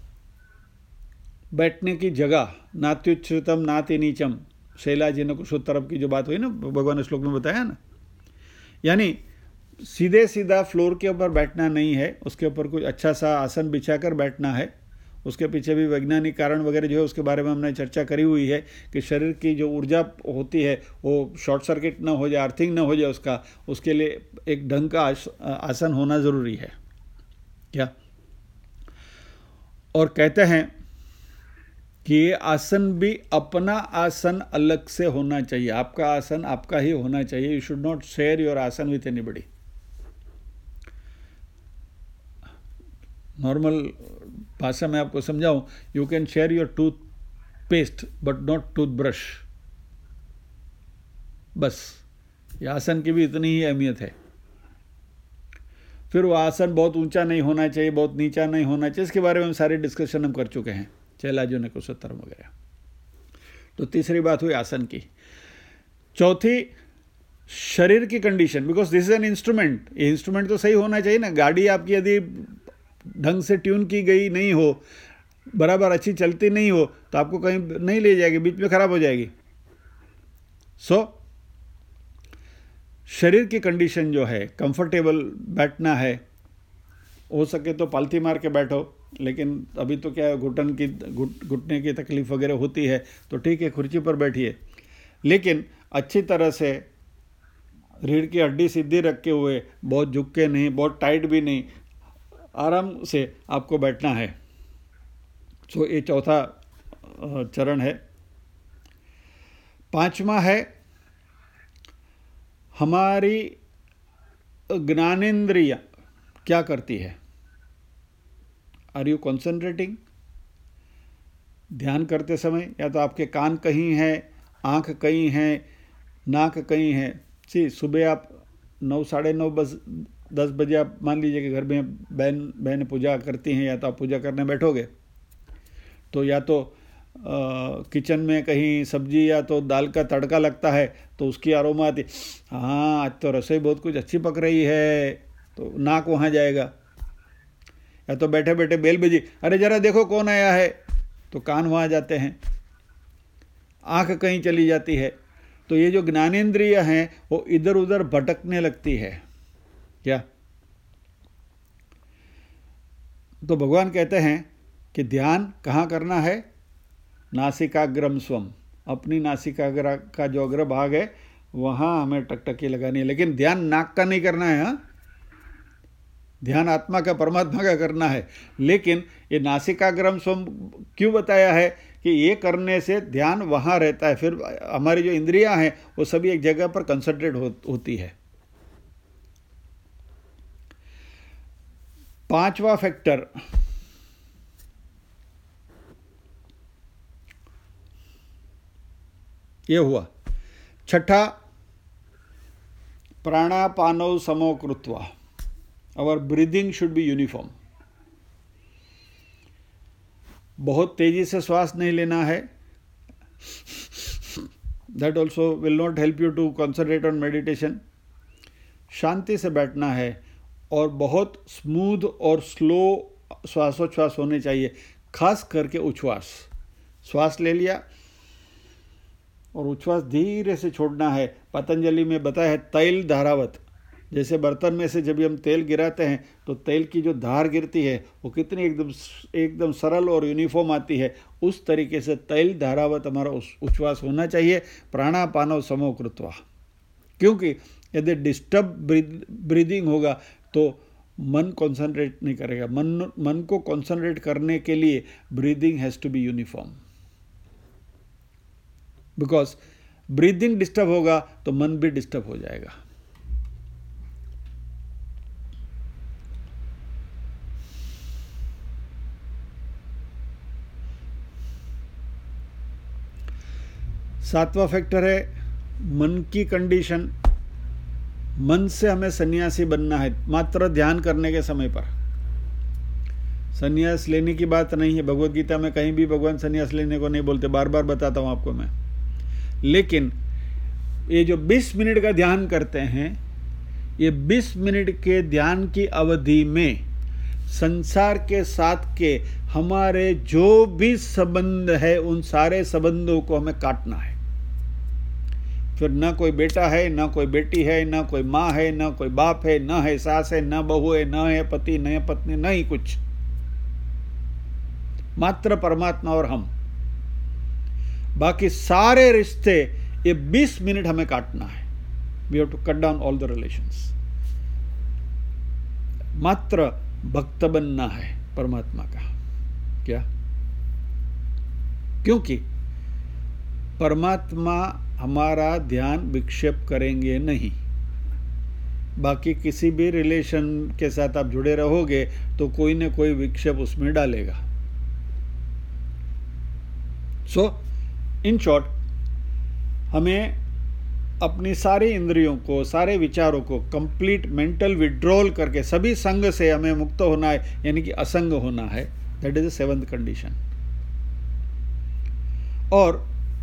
बैठने की जगह, नात्युच्छ्रितम नाति नीचम, शैलाजी ने कुशोत्तरम की जो बात हुई ना, भगवान ने श्लोक में बताया ना, यानी सीधे सीधा फ्लोर के ऊपर बैठना नहीं है, उसके ऊपर कुछ अच्छा सा आसन बिछाकर बैठना है। उसके पीछे भी वैज्ञानिक कारण वगैरह जो है उसके बारे में हमने चर्चा करी हुई है कि शरीर की जो ऊर्जा होती है वो शॉर्ट सर्किट ना हो जाए, अर्थिंग ना हो जाए, उसके लिए एक ढंग का आसन होना ज़रूरी है। क्या? और कहते हैं कि ये आसन भी अपना आसन अलग से होना चाहिए। आपका आसन आपका ही होना चाहिए। You should not share your asan with anybody. Normal भाषा में आपको समझाऊं, you can share your tooth paste but not tooth brush. बस, ये आसन की भी इतनी ही अहमियत है। फिर वो आसन बहुत ऊंचा नहीं होना चाहिए, बहुत नीचा नहीं होना चाहिए, इसके बारे में हम सारे डिस्कशन हम कर चुके हैं, चैलाजियों ने कुशोत्तरम वगैरह। तो तीसरी बात हुई आसन की। चौथी, शरीर की condition, because this is an instrument. ये इंस्ट्रूमेंट तो सही होना चाहिए ना। गाड़ी आपकी यदि ढंग से ट्यून की गई नहीं हो, बराबर अच्छी चलती नहीं हो, तो आपको कहीं नहीं ले जाएगी, बीच में खराब हो जाएगी। सो शरीर की कंडीशन जो है, कंफर्टेबल बैठना है, हो सके तो पालथी मार के बैठो, लेकिन अभी तो क्या है, घुटने की तकलीफ वगैरह होती है, तो ठीक है, कुर्सी पर बैठिए, लेकिन अच्छी तरह से रीढ़ की हड्डी सीधी रखे हुए, बहुत झुक के नहीं, बहुत टाइट भी नहीं, आराम से आपको बैठना है। सो ये चौथा चरण है। पांचवा है हमारी ज्ञानेंद्रिय क्या करती है। Are you concentrating? ध्यान करते समय या तो आपके कान कहीं है, आँख कहीं है, नाक कहीं है। सुबह आप 9, 9:30, 10 बजे आप मान लीजिए कि घर में बहन पूजा करती हैं, या तो आप पूजा करने बैठोगे तो या तो किचन में कहीं सब्जी या तो दाल का तड़का लगता है तो उसकी अरोमा आती, हाँ आज तो रसोई बहुत कुछ अच्छी पक रही है, तो नाक वहाँ जाएगा। या तो बैठे बैठे बेल बजी, अरे ज़रा देखो कौन आया है, तो कान वहाँ जाते हैं। आँख कहीं चली जाती है। तो ये जो ज्ञानेंद्रिय हैं वो इधर उधर भटकने लगती है। क्या? तो भगवान कहते हैं कि ध्यान कहाँ करना है? नासिकाग्रम स्वम, अपनी नासिकाग्र का जो अग्रभाग है वहाँ हमें टकटकी लगानी है, लेकिन ध्यान नाक का नहीं करना है। हाँ, ध्यान आत्मा का, परमात्मा का करना है। लेकिन ये नासिकाग्रम स्वम क्यों बताया है कि ये करने से ध्यान वहाँ रहता है, फिर हमारी जो इंद्रियां हैं वो सभी एक जगह पर कंसंट्रेट होती है। पांचवा फैक्टर ये हुआ। छठा, प्राणापानौ समो कृत्वा, our breathing should be uniform. बहुत तेजी से श्वास नहीं लेना है, that also will not help you to concentrate on meditation. शांति से बैठना है और बहुत स्मूथ और स्लो श्वासोच्छ्वास होने चाहिए, खास करके उच्छ्वास। श्वास ले लिया और उच्छ्वास धीरे से छोड़ना है। पतंजलि में बताया है तैल धारावत, जैसे बर्तन में से जब हम तेल गिराते हैं तो तेल की जो धार गिरती है वो कितनी एकदम सरल और यूनिफॉर्म आती है, उस तरीके से तैल धारावत हमारा उच्छ्वास होना चाहिए। प्राणापानौ समो कृत्वा, क्योंकि यदि डिस्टर्ब ब्रीदिंग होगा तो मन कॉन्सेंट्रेट नहीं करेगा। मन को कॉन्सेंट्रेट करने के लिए breathing has to be uniform, because breathing disturb होगा तो मन भी डिस्टर्ब हो जाएगा। सातवां फैक्टर है मन की कंडीशन। मन से हमें सन्यासी बनना है, मात्र ध्यान करने के समय पर। सन्यास लेने की बात नहीं है, भगवत गीता में कहीं भी भगवान सन्यास लेने को नहीं बोलते, बार बार बताता हूं आपको मैं। लेकिन ये जो 20 मिनट का ध्यान करते हैं, ये 20 मिनट के ध्यान की अवधि में संसार के साथ के हमारे जो भी संबंध है उन सारे संबंधों को हमें काटना है। फिर ना कोई बेटा है, ना कोई बेटी है, ना कोई माँ है, ना कोई बाप है, ना है सास है, ना बहू है, ना है पति, न है पत्नी, नहीं कुछ, मात्र परमात्मा और हम। बाकी सारे रिश्ते ये 20 मिनट हमें काटना है। We have to cut down all the relations. मात्र भक्त बनना है परमात्मा का। क्या? क्योंकि परमात्मा हमारा ध्यान विक्षेप करेंगे नहीं। बाकी किसी भी रिलेशन के साथ आप जुड़े रहोगे तो कोई न कोई विक्षेप उसमें डालेगा। सो इन शॉर्ट, हमें अपनी सारी इंद्रियों को, सारे विचारों को कंप्लीट मेंटल विड्रॉल करके सभी संग से हमें मुक्त होना है, यानी कि असंग होना है। That is the 7th condition. और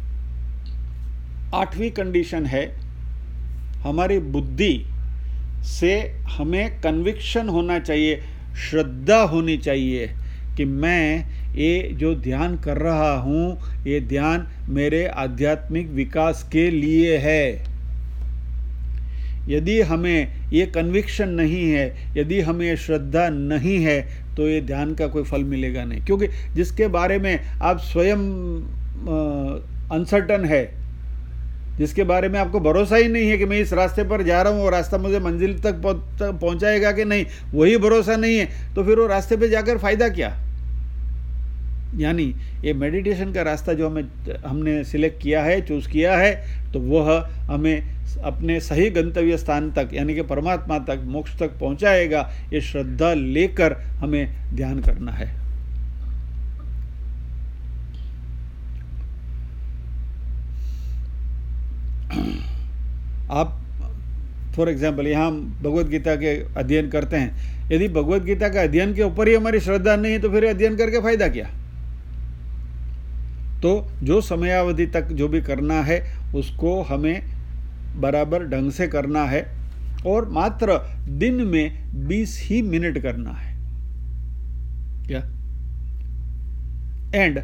8वीं कंडीशन है, हमारी बुद्धि से हमें कन्विक्शन होना चाहिए, श्रद्धा होनी चाहिए कि मैं ये जो ध्यान कर रहा हूँ, ये ध्यान मेरे आध्यात्मिक विकास के लिए है। यदि हमें ये कन्विक्शन नहीं है, यदि हमें ये श्रद्धा नहीं है, तो ये ध्यान का कोई फल मिलेगा नहीं। क्योंकि जिसके बारे में आप स्वयं अनसर्टन है, जिसके बारे में आपको भरोसा ही नहीं है कि मैं इस रास्ते पर जा रहा हूँ और रास्ता मुझे मंजिल तक पहुँचाएगा कि नहीं, वही भरोसा नहीं है, तो फिर वो रास्ते पे जाकर फ़ायदा क्या। यानी ये मेडिटेशन का रास्ता जो हमने सिलेक्ट किया है, चूज़ किया है, तो वह हमें अपने सही गंतव्य स्थान तक, यानी कि परमात्मा तक, मोक्ष तक पहुँचाएगा। ये श्रद्धा लेकर हमें ध्यान करना है। आप फॉर एग्जाम्पल यहाँ हम भगवत गीता के अध्ययन करते हैं, यदि भगवत गीता का अध्ययन के ऊपर ही हमारी श्रद्धा नहीं है तो फिर अध्ययन करके फायदा क्या। तो जो समयावधि तक जो भी करना है उसको हमें बराबर ढंग से करना है और मात्र दिन में 20 ही मिनट करना है। क्या? एंड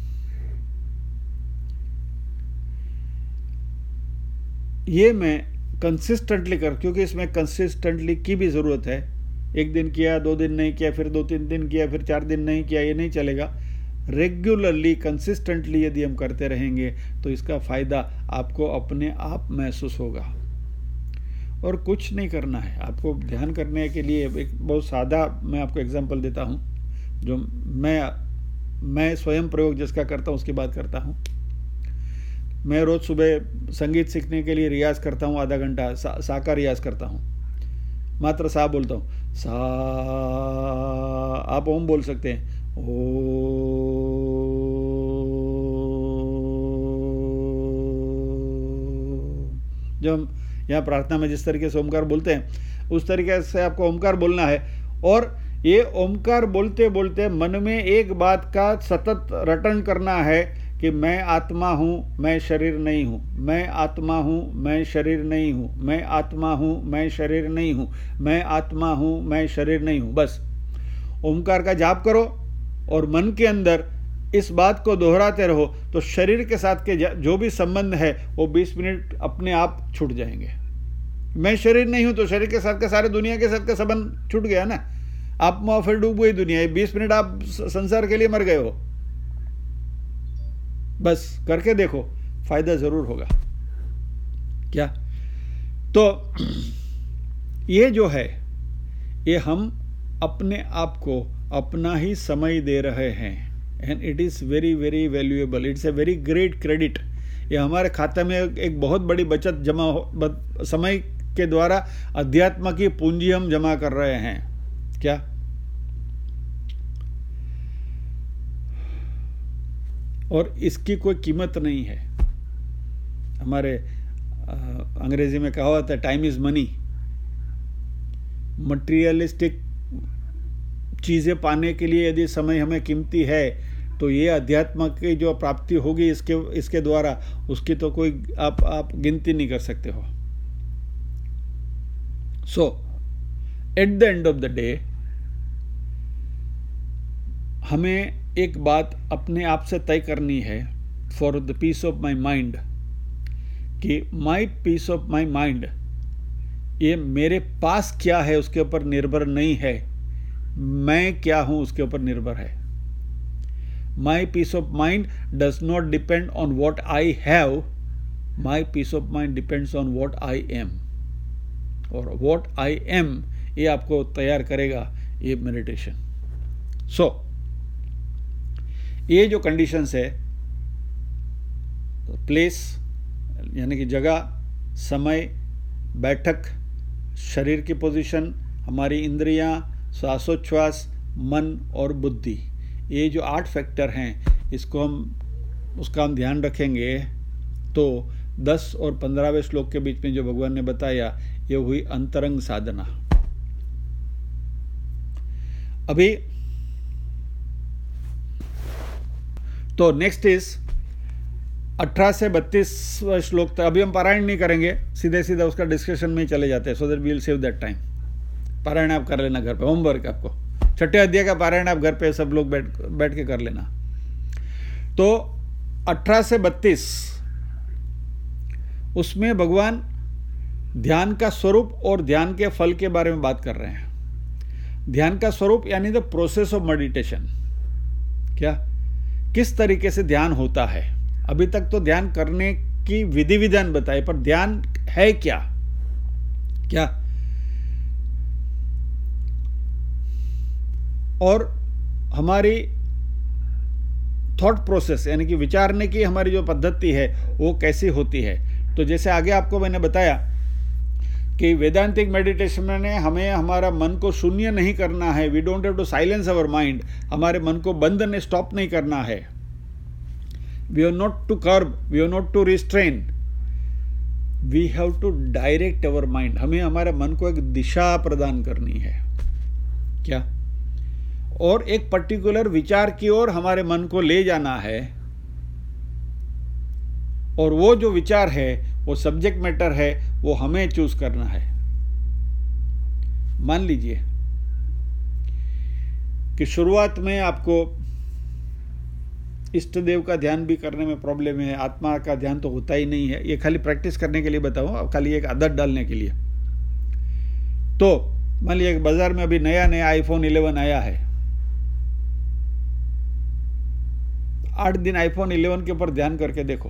ये मैं कंसिस्टेंटली क्योंकि इसमें कंसिस्टेंटली की भी ज़रूरत है। एक दिन किया, 2 दिन नहीं किया, फिर 2-3 दिन किया, फिर 4 दिन नहीं किया, ये नहीं चलेगा। रेगुलरली कंसिस्टेंटली यदि हम करते रहेंगे तो इसका फ़ायदा आपको अपने आप महसूस होगा। और कुछ नहीं करना है आपको। ध्यान करने के लिए एक बहुत सादा मैं आपको एग्जांपल देता हूँ, जो मैं स्वयं प्रयोग जिसका करता हूँ उसकी बात करता हूँ। मैं रोज़ सुबह संगीत सीखने के लिए रियाज़ करता हूँ, आधा घंटा सा का रियाज़ करता हूँ। मात्र सा बोलता हूँ, सा। आप ओम बोल सकते हैं, ओ। जब हम यहाँ प्रार्थना में जिस तरीके से ओमकार बोलते हैं उस तरीके से आपको ओमकार बोलना है। और ये ओमकार बोलते बोलते मन में एक बात का सतत रटन करना है कि मैं आत्मा हूँ, मैं शरीर नहीं हूँ, मैं आत्मा हूँ, मैं शरीर नहीं हूँ, मैं आत्मा हूँ, मैं शरीर नहीं हूँ, मैं आत्मा हूँ, मैं शरीर नहीं हूँ। बस ओमकार का जाप करो और मन के अंदर इस बात को दोहराते रहो तो शरीर के साथ के जो भी संबंध है वो 20 मिनट अपने आप छूट जाएंगे। मैं शरीर नहीं हूँ तो शरीर के साथ का सारे दुनिया के साथ का संबंध छूट गया ना। आप में फिर डूब गई दुनिया। 20 मिनट आप संसार के लिए मर गए हो। बस करके देखो, फायदा जरूर होगा। क्या तो ये जो है ये हम अपने आप को अपना ही समय दे रहे हैं। And it is very very valuable, it's a very great credit. ये हमारे खाते में एक बहुत बड़ी बचत जमा हो, समय के द्वारा अध्यात्म की पूंजी हम जमा कर रहे हैं। क्या और इसकी कोई कीमत नहीं है। हमारे अंग्रेजी में कहा होता है टाइम इज मनी। मटेरियलिस्टिक चीज़ें पाने के लिए यदि समय हमें कीमती है तो ये अध्यात्म की जो प्राप्ति होगी इसके द्वारा उसकी तो कोई आप गिनती नहीं कर सकते हो। So at the end of the day हमें एक बात अपने आप से तय करनी है for the peace of my mind कि my peace of my mind ये मेरे पास क्या है उसके ऊपर निर्भर नहीं है, मैं क्या हूं उसके ऊपर निर्भर है। My peace of mind does not depend on what I have, my peace of mind depends on what I am. और वॉट आई एम ये आपको तैयार करेगा ये मेडिटेशन। सो ये जो कंडीशंस है, प्लेस यानी कि जगह, समय, बैठक, शरीर की पोजीशन, हमारी इंद्रियां, श्वासोच्छ्वास, मन और बुद्धि, ये जो 8 फैक्टर हैं इसको उसका हम ध्यान रखेंगे तो 10 और 15वें श्लोक के बीच में जो भगवान ने बताया ये हुई अंतरंग साधना। अभी तो नेक्स्ट इज 18 से 32 श्लोक तक। अभी हम पारायण नहीं करेंगे, सीधे सीधे उसका डिस्कशन में ही चले जाते हैं, so that we will save that time. पारायण आप कर लेना घर पे, होमवर्क आपको 6ठे अध्याय का पारायण आप घर पे सब लोग बैठ के कर लेना। तो 18 से 32 उसमें भगवान ध्यान का स्वरूप और ध्यान के फल के बारे में बात कर रहे हैं। ध्यान का स्वरूप यानी द प्रोसेस ऑफ मेडिटेशन। क्या किस तरीके से ध्यान होता है। अभी तक तो ध्यान करने की विधि विधान बताए, पर ध्यान है क्या। क्या और हमारी थॉट प्रोसेस यानी कि विचारने की हमारी जो पद्धति है वो कैसी होती है। तो जैसे आगे आपको मैंने बताया कि वेदांतिक मेडिटेशन में हमें हमारा मन को शून्य नहीं करना है। We don't have to silence our mind. हमारे मन को बंद ने स्टॉप नहीं करना है। We are not to curb, we are not to restrain, we have to direct our mind. हमें हमारे मन को एक दिशा प्रदान करनी है। क्या और एक पर्टिकुलर विचार की ओर हमारे मन को ले जाना है। और वो जो विचार है वो सब्जेक्ट मैटर है, वो हमें चूज करना है। मान लीजिए कि शुरुआत में आपको इष्ट देव का ध्यान भी करने में प्रॉब्लम है, आत्मा का ध्यान तो होता ही नहीं है। ये खाली प्रैक्टिस करने के लिए बताऊं, खाली एक आदत डालने के लिए। तो मान लीजिए बाजार में अभी नया आईफोन 11 आया है 8 दिन iPhone 11 के ऊपर ध्यान करके देखो,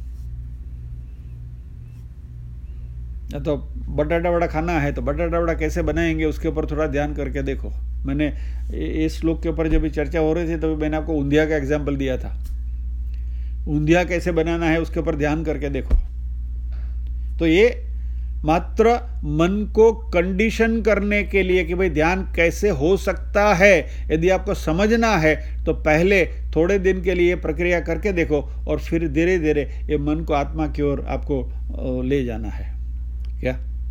या तो बटाटा वड़ा खाना है तो बटाटा वड़ा कैसे बनाएंगे उसके ऊपर थोड़ा ध्यान करके देखो। मैंने इस श्लोक के ऊपर जब चर्चा हो रही थी तभी मैंने आपको ऊंधिया का एग्जाम्पल दिया था। ऊंधिया कैसे बनाना है उसके ऊपर ध्यान करके देखो। तो ये मात्र मन को कंडीशन करने के लिए कि भाई ध्यान कैसे हो सकता है, यदि आपको समझना है तो पहले थोड़े दिन के लिए प्रक्रिया करके देखो और फिर धीरे धीरे ये मन को आत्मा की ओर आपको ले जाना है क्या।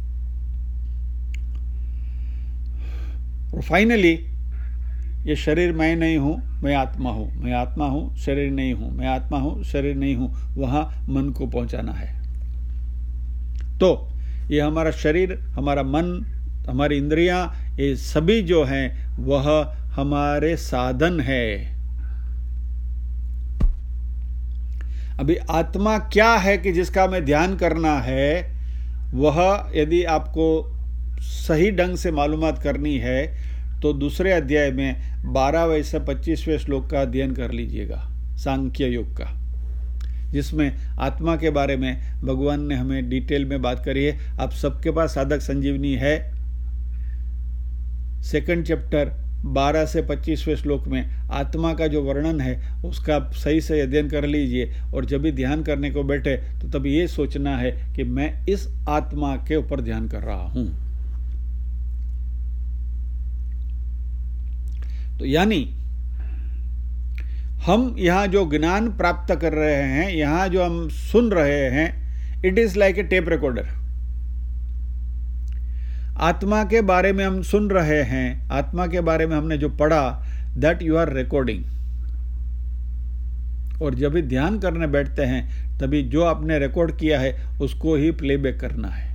और फाइनली ये शरीर मैं नहीं हूं, मैं आत्मा हूं, मैं आत्मा हूं, शरीर नहीं हूं, मैं आत्मा हूं, शरीर नहीं हूं, वहां मन को पहुंचाना है। तो ये हमारा शरीर, हमारा मन, हमारी इंद्रियां, ये सभी जो हैं वह हमारे साधन है। अभी आत्मा क्या है कि जिसका हमें ध्यान करना है, वह यदि आपको सही ढंग से मालूमात करनी है तो दूसरे अध्याय में 12वें से 25वें श्लोक का अध्ययन कर लीजिएगा, सांख्य योग का, जिसमें आत्मा के बारे में भगवान ने हमें डिटेल में बात करी है। आप सबके पास साधक संजीवनी है, 2nd चैप्टर 12 से 25वें श्लोक में आत्मा का जो वर्णन है उसका सही से अध्ययन कर लीजिए। और जब भी ध्यान करने को बैठे तो तब ये सोचना है कि मैं इस आत्मा के ऊपर ध्यान कर रहा हूं। तो यानी हम यहां जो ज्ञान प्राप्त कर रहे हैं, यहां जो हम सुन रहे हैं, it is like a tape recorder. आत्मा के बारे में हम सुन रहे हैं, आत्मा के बारे में हमने जो पढ़ा, दैट यू आर रिकॉर्डिंग। और जब भी ध्यान करने बैठते हैं तभी जो आपने रिकॉर्ड किया है उसको ही प्लेबैक करना है।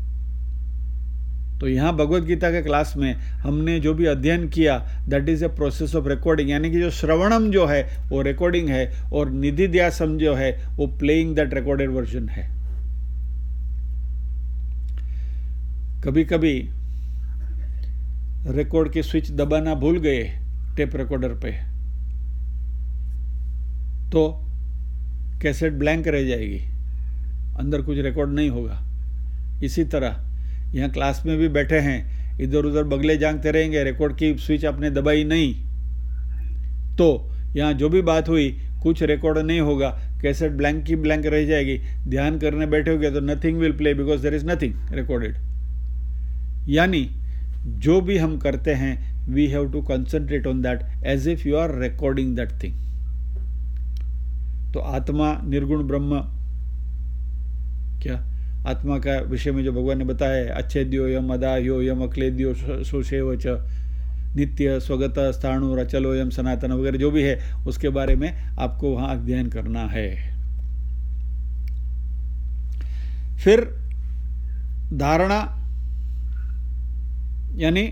तो यहाँ भगवत गीता के क्लास में हमने जो भी अध्ययन किया, that is a process of recording, यानी कि जो श्रवणम जो है वो रिकॉर्डिंग है और निधिध्यासम जो है वो प्लेइंग दैट रिकॉर्डेड वर्जन है। कभी कभी रिकॉर्ड की स्विच दबाना भूल गए टेप रिकॉर्डर पे तो कैसेट ब्लैंक रह जाएगी, अंदर कुछ रिकॉर्ड नहीं होगा। इसी तरह यहाँ क्लास में भी बैठे हैं, इधर उधर बगले जांगते रहेंगे, रिकॉर्ड की स्विच आपने दबाई नहीं तो यहाँ जो भी बात हुई कुछ रिकॉर्ड नहीं होगा, कैसेट ब्लैंक की ब्लैंक रह जाएगी। ध्यान करने बैठोगे तो nothing will play because there is nothing recorded. यानी जो भी हम करते हैं we have to concentrate on that as if you are recording that thing. तो आत्मा निर्गुण ब्रह्म, क्या आत्मा का विषय में जो भगवान ने बताया है, अच्छेद्यो यम अदाह्यो यम अक्लेद्यो शोषेव च नित्य स्वगत स्थाणु अचलो यम सनातन वगैरह जो भी है उसके बारे में आपको वहां अध्ययन करना है। फिर धारणा, यानी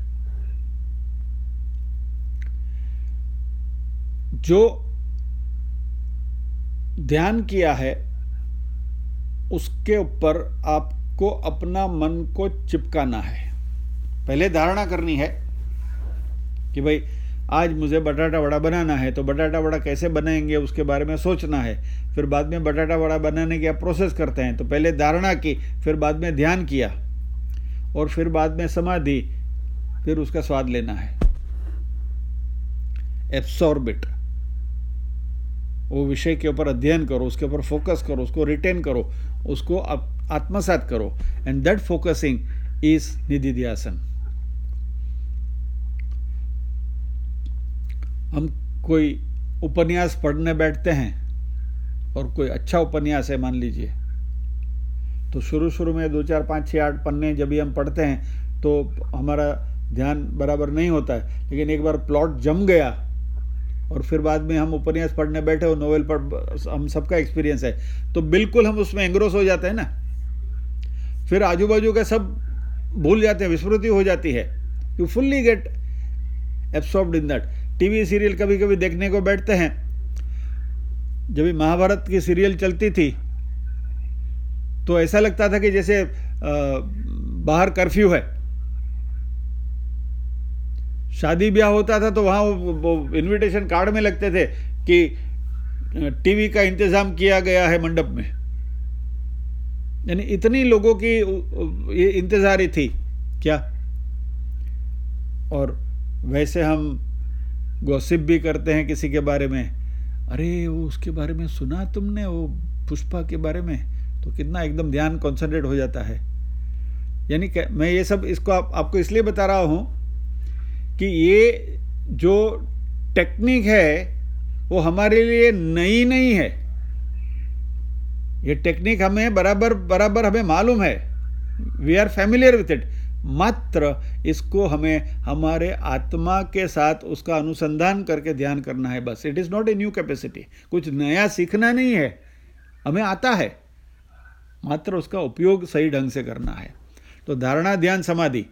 जो ध्यान किया है उसके ऊपर आपको अपना मन को चिपकाना है। पहले धारणा करनी है कि भाई आज मुझे बटाटा वड़ा बनाना है, तो बटाटा वड़ा कैसे बनाएंगे उसके बारे में सोचना है। फिर बाद में बटाटा वड़ा बनाने की आप प्रोसेस करते हैं, तो पहले धारणा की, फिर बाद में ध्यान किया और फिर बाद में समाधि, फिर उसका स्वाद लेना है, एब्सॉर्ब इट। वो विषय के ऊपर अध्ययन करो, उसके ऊपर फोकस करो, उसको रिटेन करो, उसको आत्मसात करो, एंड दैट फोकसिंग इज निधिध्यासन। हम कोई उपन्यास पढ़ने बैठते हैं और कोई अच्छा उपन्यास है मान लीजिए, तो शुरू में 2, 4, 5, 6, 8 पन्ने जब भी हम पढ़ते हैं तो हमारा ध्यान बराबर नहीं होता है। लेकिन एक बार प्लॉट जम गया और फिर बाद में हम उपन्यास पढ़ने बैठे हो, नोवेल पढ़, हम सबका एक्सपीरियंस है, तो बिल्कुल हम उसमें एंग्रोस हो जाते हैं ना। फिर आजू बाजू का सब भूल जाते हैं, विस्मृति हो जाती है। You fully get absorbed in that. TV serial कभी कभी देखने को बैठते हैं, जब भी महाभारत की सीरियल चलती थी तो ऐसा लगता था कि जैसे बाहर कर्फ्यू है। शादी ब्याह होता था तो वहाँ वो इनविटेशन कार्ड में लगते थे कि टीवी का इंतज़ाम किया गया है मंडप में, यानी इतनी लोगों की ये इंतज़ारी थी क्या। और वैसे हम गॉसिप भी करते हैं किसी के बारे में, अरे वो उसके बारे में सुना तुमने, वो पुष्पा के बारे में, तो कितना एकदम ध्यान कॉन्सेंट्रेट हो जाता है। यानी मैं ये सब इसको आपको इसलिए बता रहा हूँ कि ये जो टेक्निक है वो हमारे लिए नई नहीं है। ये टेक्निक हमें बराबर हमें मालूम है, we are familiar with it. मात्र इसको हमें हमारे आत्मा के साथ उसका अनुसंधान करके ध्यान करना है, बस। It is not a new capacity, कुछ नया सीखना नहीं है, हमें आता है, मात्र उसका उपयोग सही ढंग से करना है। तो धारणा, ध्यान, समाधि,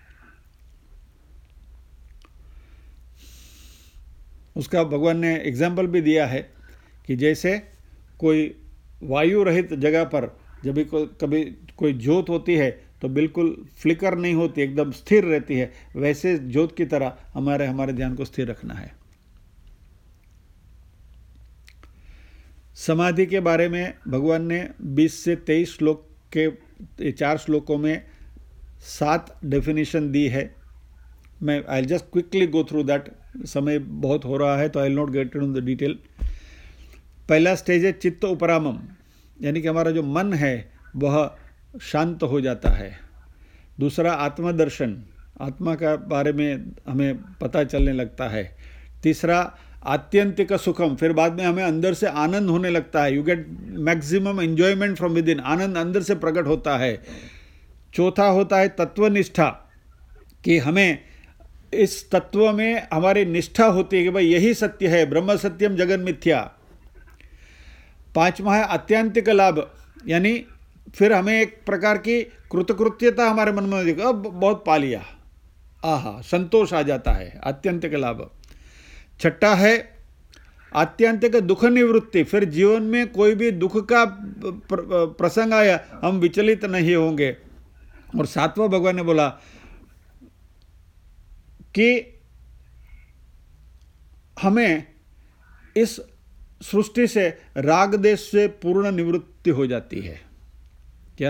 उसका भगवान ने एग्जाम्पल भी दिया है कि जैसे कोई वायु रहित जगह पर जब कभी कोई ज्योत होती है तो बिल्कुल फ्लिकर नहीं होती, एकदम स्थिर रहती है, वैसे ज्योत की तरह हमारे ध्यान को स्थिर रखना है। समाधि के बारे में भगवान ने 20 से 23 श्लोक के 4 श्लोकों में 7 डेफिनेशन दी है। मैं I just quickly go through that, समय बहुत हो रहा है तो I will not get into the detail. पहला स्टेज है चित्त उपरामम, यानी कि हमारा जो मन है वह शांत हो जाता है। दूसरा आत्मदर्शन, आत्मा का बारे में हमें पता चलने लगता है। तीसरा आत्यंतिक सुखम, फिर बाद में हमें अंदर से आनंद होने लगता है, you get maximum enjoyment from within, आनंद अंदर से प्रकट होता है। चौथा होता है तत्वनिष्ठा, कि हमें इस तत्व में हमारी निष्ठा होती है कि भाई यही सत्य है, ब्रह्म सत्यम जगन मिथ्या। पांचवा है आत्यंतिक लाभ, यानी फिर हमें एक प्रकार की कृतकृत्यता हमारे मन में दिखे, अब बहुत पा लिया, आहा, संतोष आ जाता है, आत्यंतिक लाभ। छठा है आत्यंतिक दुख निवृत्ति, फिर जीवन में कोई भी दुख का प्रसंग आया हम विचलित नहीं होंगे। और सातवां भगवान ने बोला कि हमें इस सृष्टि से राग देश से पूर्ण निवृत्ति हो जाती है क्या।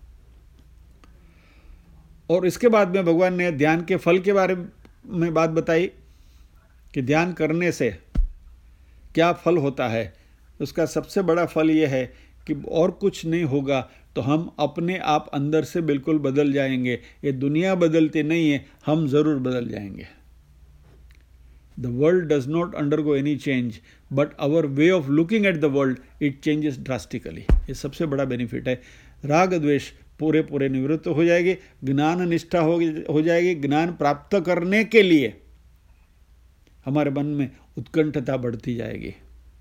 और इसके बाद में भगवान ने ध्यान के फल के बारे में बात बताई कि ध्यान करने से क्या फल होता है। उसका सबसे बड़ा फल यह है कि और कुछ नहीं होगा तो हम अपने आप अंदर से बिल्कुल बदल जाएंगे। ये दुनिया बदलती नहीं है, हम ज़रूर बदल जाएंगे। The world does not undergo any change, but our way of looking at the world it changes drastically. ये सबसे बड़ा बेनिफिट है। राग द्वेष पूरे निवृत्त हो जाएगी, ज्ञान निष्ठा हो जाएगी। ज्ञान प्राप्त करने के लिए हमारे मन में उत्कंठता बढ़ती जाएगी।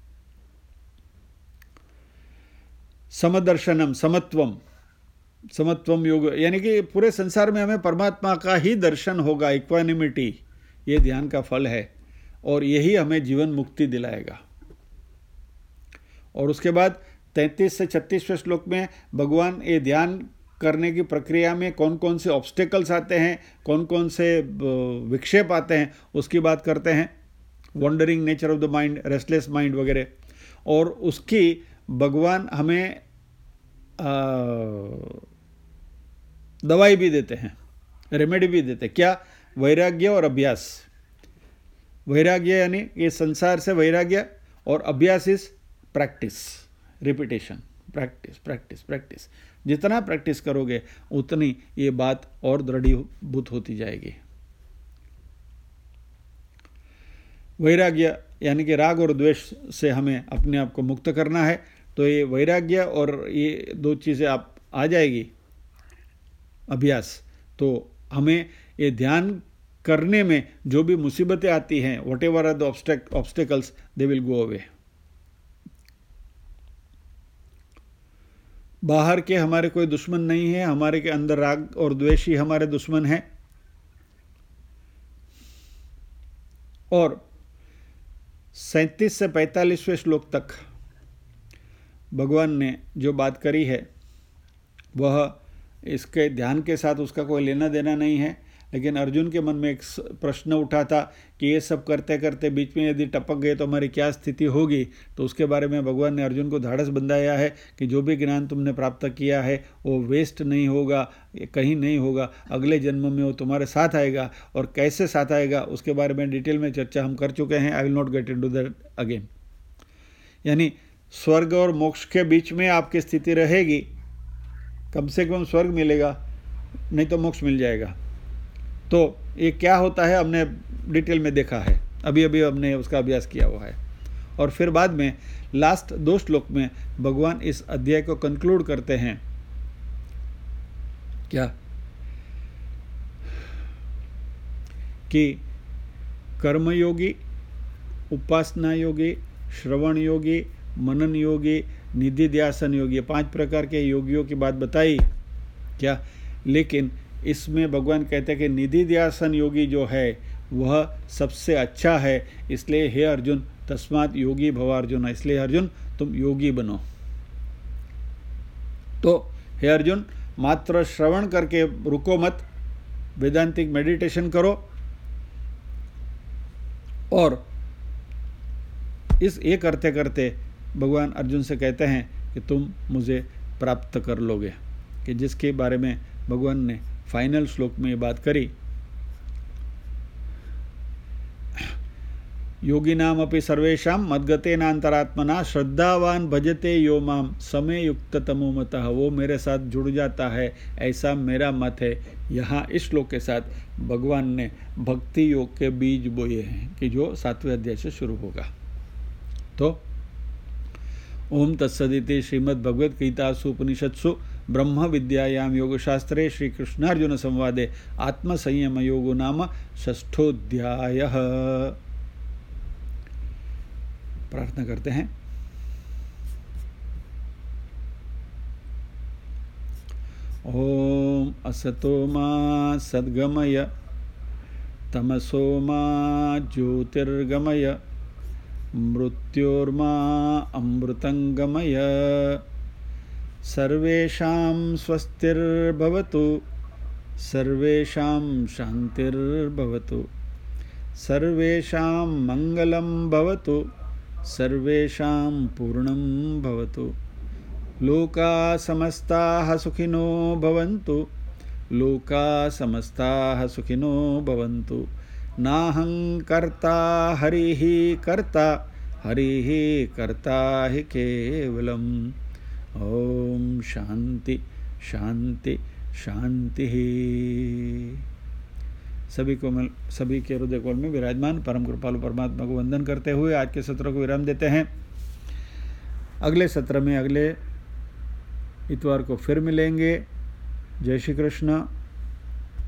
समदर्शनम, समत्वम योग, यानी कि पूरे संसार में हमें परमात्मा का ही दर्शन होगा, इक्वानिमिटी, ये ध्यान का फल है और यही हमें जीवन मुक्ति दिलाएगा। और उसके बाद 33 से 36वें श्लोक में भगवान ये ध्यान करने की प्रक्रिया में कौन कौन से ऑब्स्टेकल्स आते हैं, कौन कौन से विक्षेप आते हैं, उसकी बात करते हैं। Wandering nature of the mind, restless mind वगैरह। और उसकी भगवान हमें दवाई भी देते हैं, रेमेडी भी देते हैं। क्या? वैराग्य और अभ्यास। वैराग्य यानी ये संसार से वैराग्य, और अभ्यास इज प्रैक्टिस, रिपीटेशन, प्रैक्टिस। जितना प्रैक्टिस करोगे उतनी ये बात और दृढ़ीभूत होती जाएगी। वैराग्य यानी कि राग और द्वेष से हमें अपने आप को मुक्त करना है। तो ये वैराग्य और ये दो चीज़ें आप आ जाएगी, अभ्यास, तो हमें ये ध्यान करने में जो भी मुसीबतें आती हैं, whatever are the obstacles, they will go away. बाहर के हमारे कोई दुश्मन नहीं है, हमारे के अंदर राग और द्वेष ही हमारे दुश्मन हैं। और 37 से 45वें श्लोक तक भगवान ने जो बात करी है वह इसके ध्यान के साथ उसका कोई लेना देना नहीं है। लेकिन अर्जुन के मन में एक प्रश्न उठा था कि ये सब करते करते बीच में यदि टपक गए तो हमारी क्या स्थिति होगी। तो उसके बारे में भगवान ने अर्जुन को धाड़स बंधाया है कि जो भी ज्ञान तुमने प्राप्त किया है वो वेस्ट नहीं होगा, कहीं नहीं होगा, अगले जन्म में वो तुम्हारे साथ आएगा, और कैसे साथ आएगा उसके बारे में डिटेल में चर्चा हम कर चुके हैं। I will not get into that again. यानी स्वर्ग और मोक्ष के बीच में आपकी स्थिति रहेगी, कम से कम स्वर्ग मिलेगा, नहीं तो मोक्ष मिल जाएगा। तो ये क्या होता है हमने डिटेल में देखा है, अभी अभी हमने उसका अभ्यास किया हुआ है। और फिर बाद में लास्ट 2 श्लोक में भगवान इस अध्याय को कंक्लूड करते हैं क्या कि कर्मयोगी, उपासना योगी, श्रवण योगी, मनन योगी, निधि ध्यासन योगी, 5 प्रकार के योगियों की बात बताई क्या। लेकिन इसमें भगवान कहते हैं कि निधि ध्यासन योगी जो है वह सबसे अच्छा है, इसलिए हे अर्जुन तस्मात् योगी भव अर्जुन, इसलिए अर्जुन तुम योगी बनो। तो हे अर्जुन मात्र श्रवण करके रुको मत, वेदांतिक मेडिटेशन करो, और ये करते करते भगवान अर्जुन से कहते हैं कि तुम मुझे प्राप्त कर लोगे, कि जिसके बारे में भगवान ने फाइनल श्लोक में ये बात करी। योगिनाम अपि सर्वेषां मद्गतेनांतरात्मना श्रद्धावान भजते यो माम समय युक्त तमो मतः, वो मेरे साथ जुड़ जाता है, ऐसा मेरा मत है। यहाँ इस श्लोक के साथ भगवान ने भक्ति योग के बीज बोए हैं कि जो 7वें अध्याय से शुरू होगा। तो ओम तत्सदिति श्रीमद्भगवद्गीतासु उपनिषत्सु ब्रह्म विद्यायां योगशास्त्रे श्री कृष्णार्जुन संवादे आत्मसंयम योगो नाम 6ठोऽध्यायः। प्रार्थना करते हैं। ओम असतो मा सद्गमय, तमसो मा ज्योतिर्गमय, मृत्योर्मा अमृतंगमय। सर्वेषां स्वस्तिर्भवतु, सर्वेषां शान्तिर्भवतु, सर्वेषां मंगलं भवतु, सर्वेषां पूर्णं भवतु। लोका समस्ताः सुखिनो भवन्तु, लोका समस्ताः सुखिनो भवन्तु। नाहं कर्ता हरिः कर्ता, हरिः कर्ता हि केवलम्। ओम शांति शांति शांति। सभी के हृदय कोल में विराजमान परम कृपालु परमात्मा को वंदन करते हुए आज के सत्र को विराम देते हैं। अगले सत्र में अगले इतवार को फिर मिलेंगे। जय श्री कृष्ण।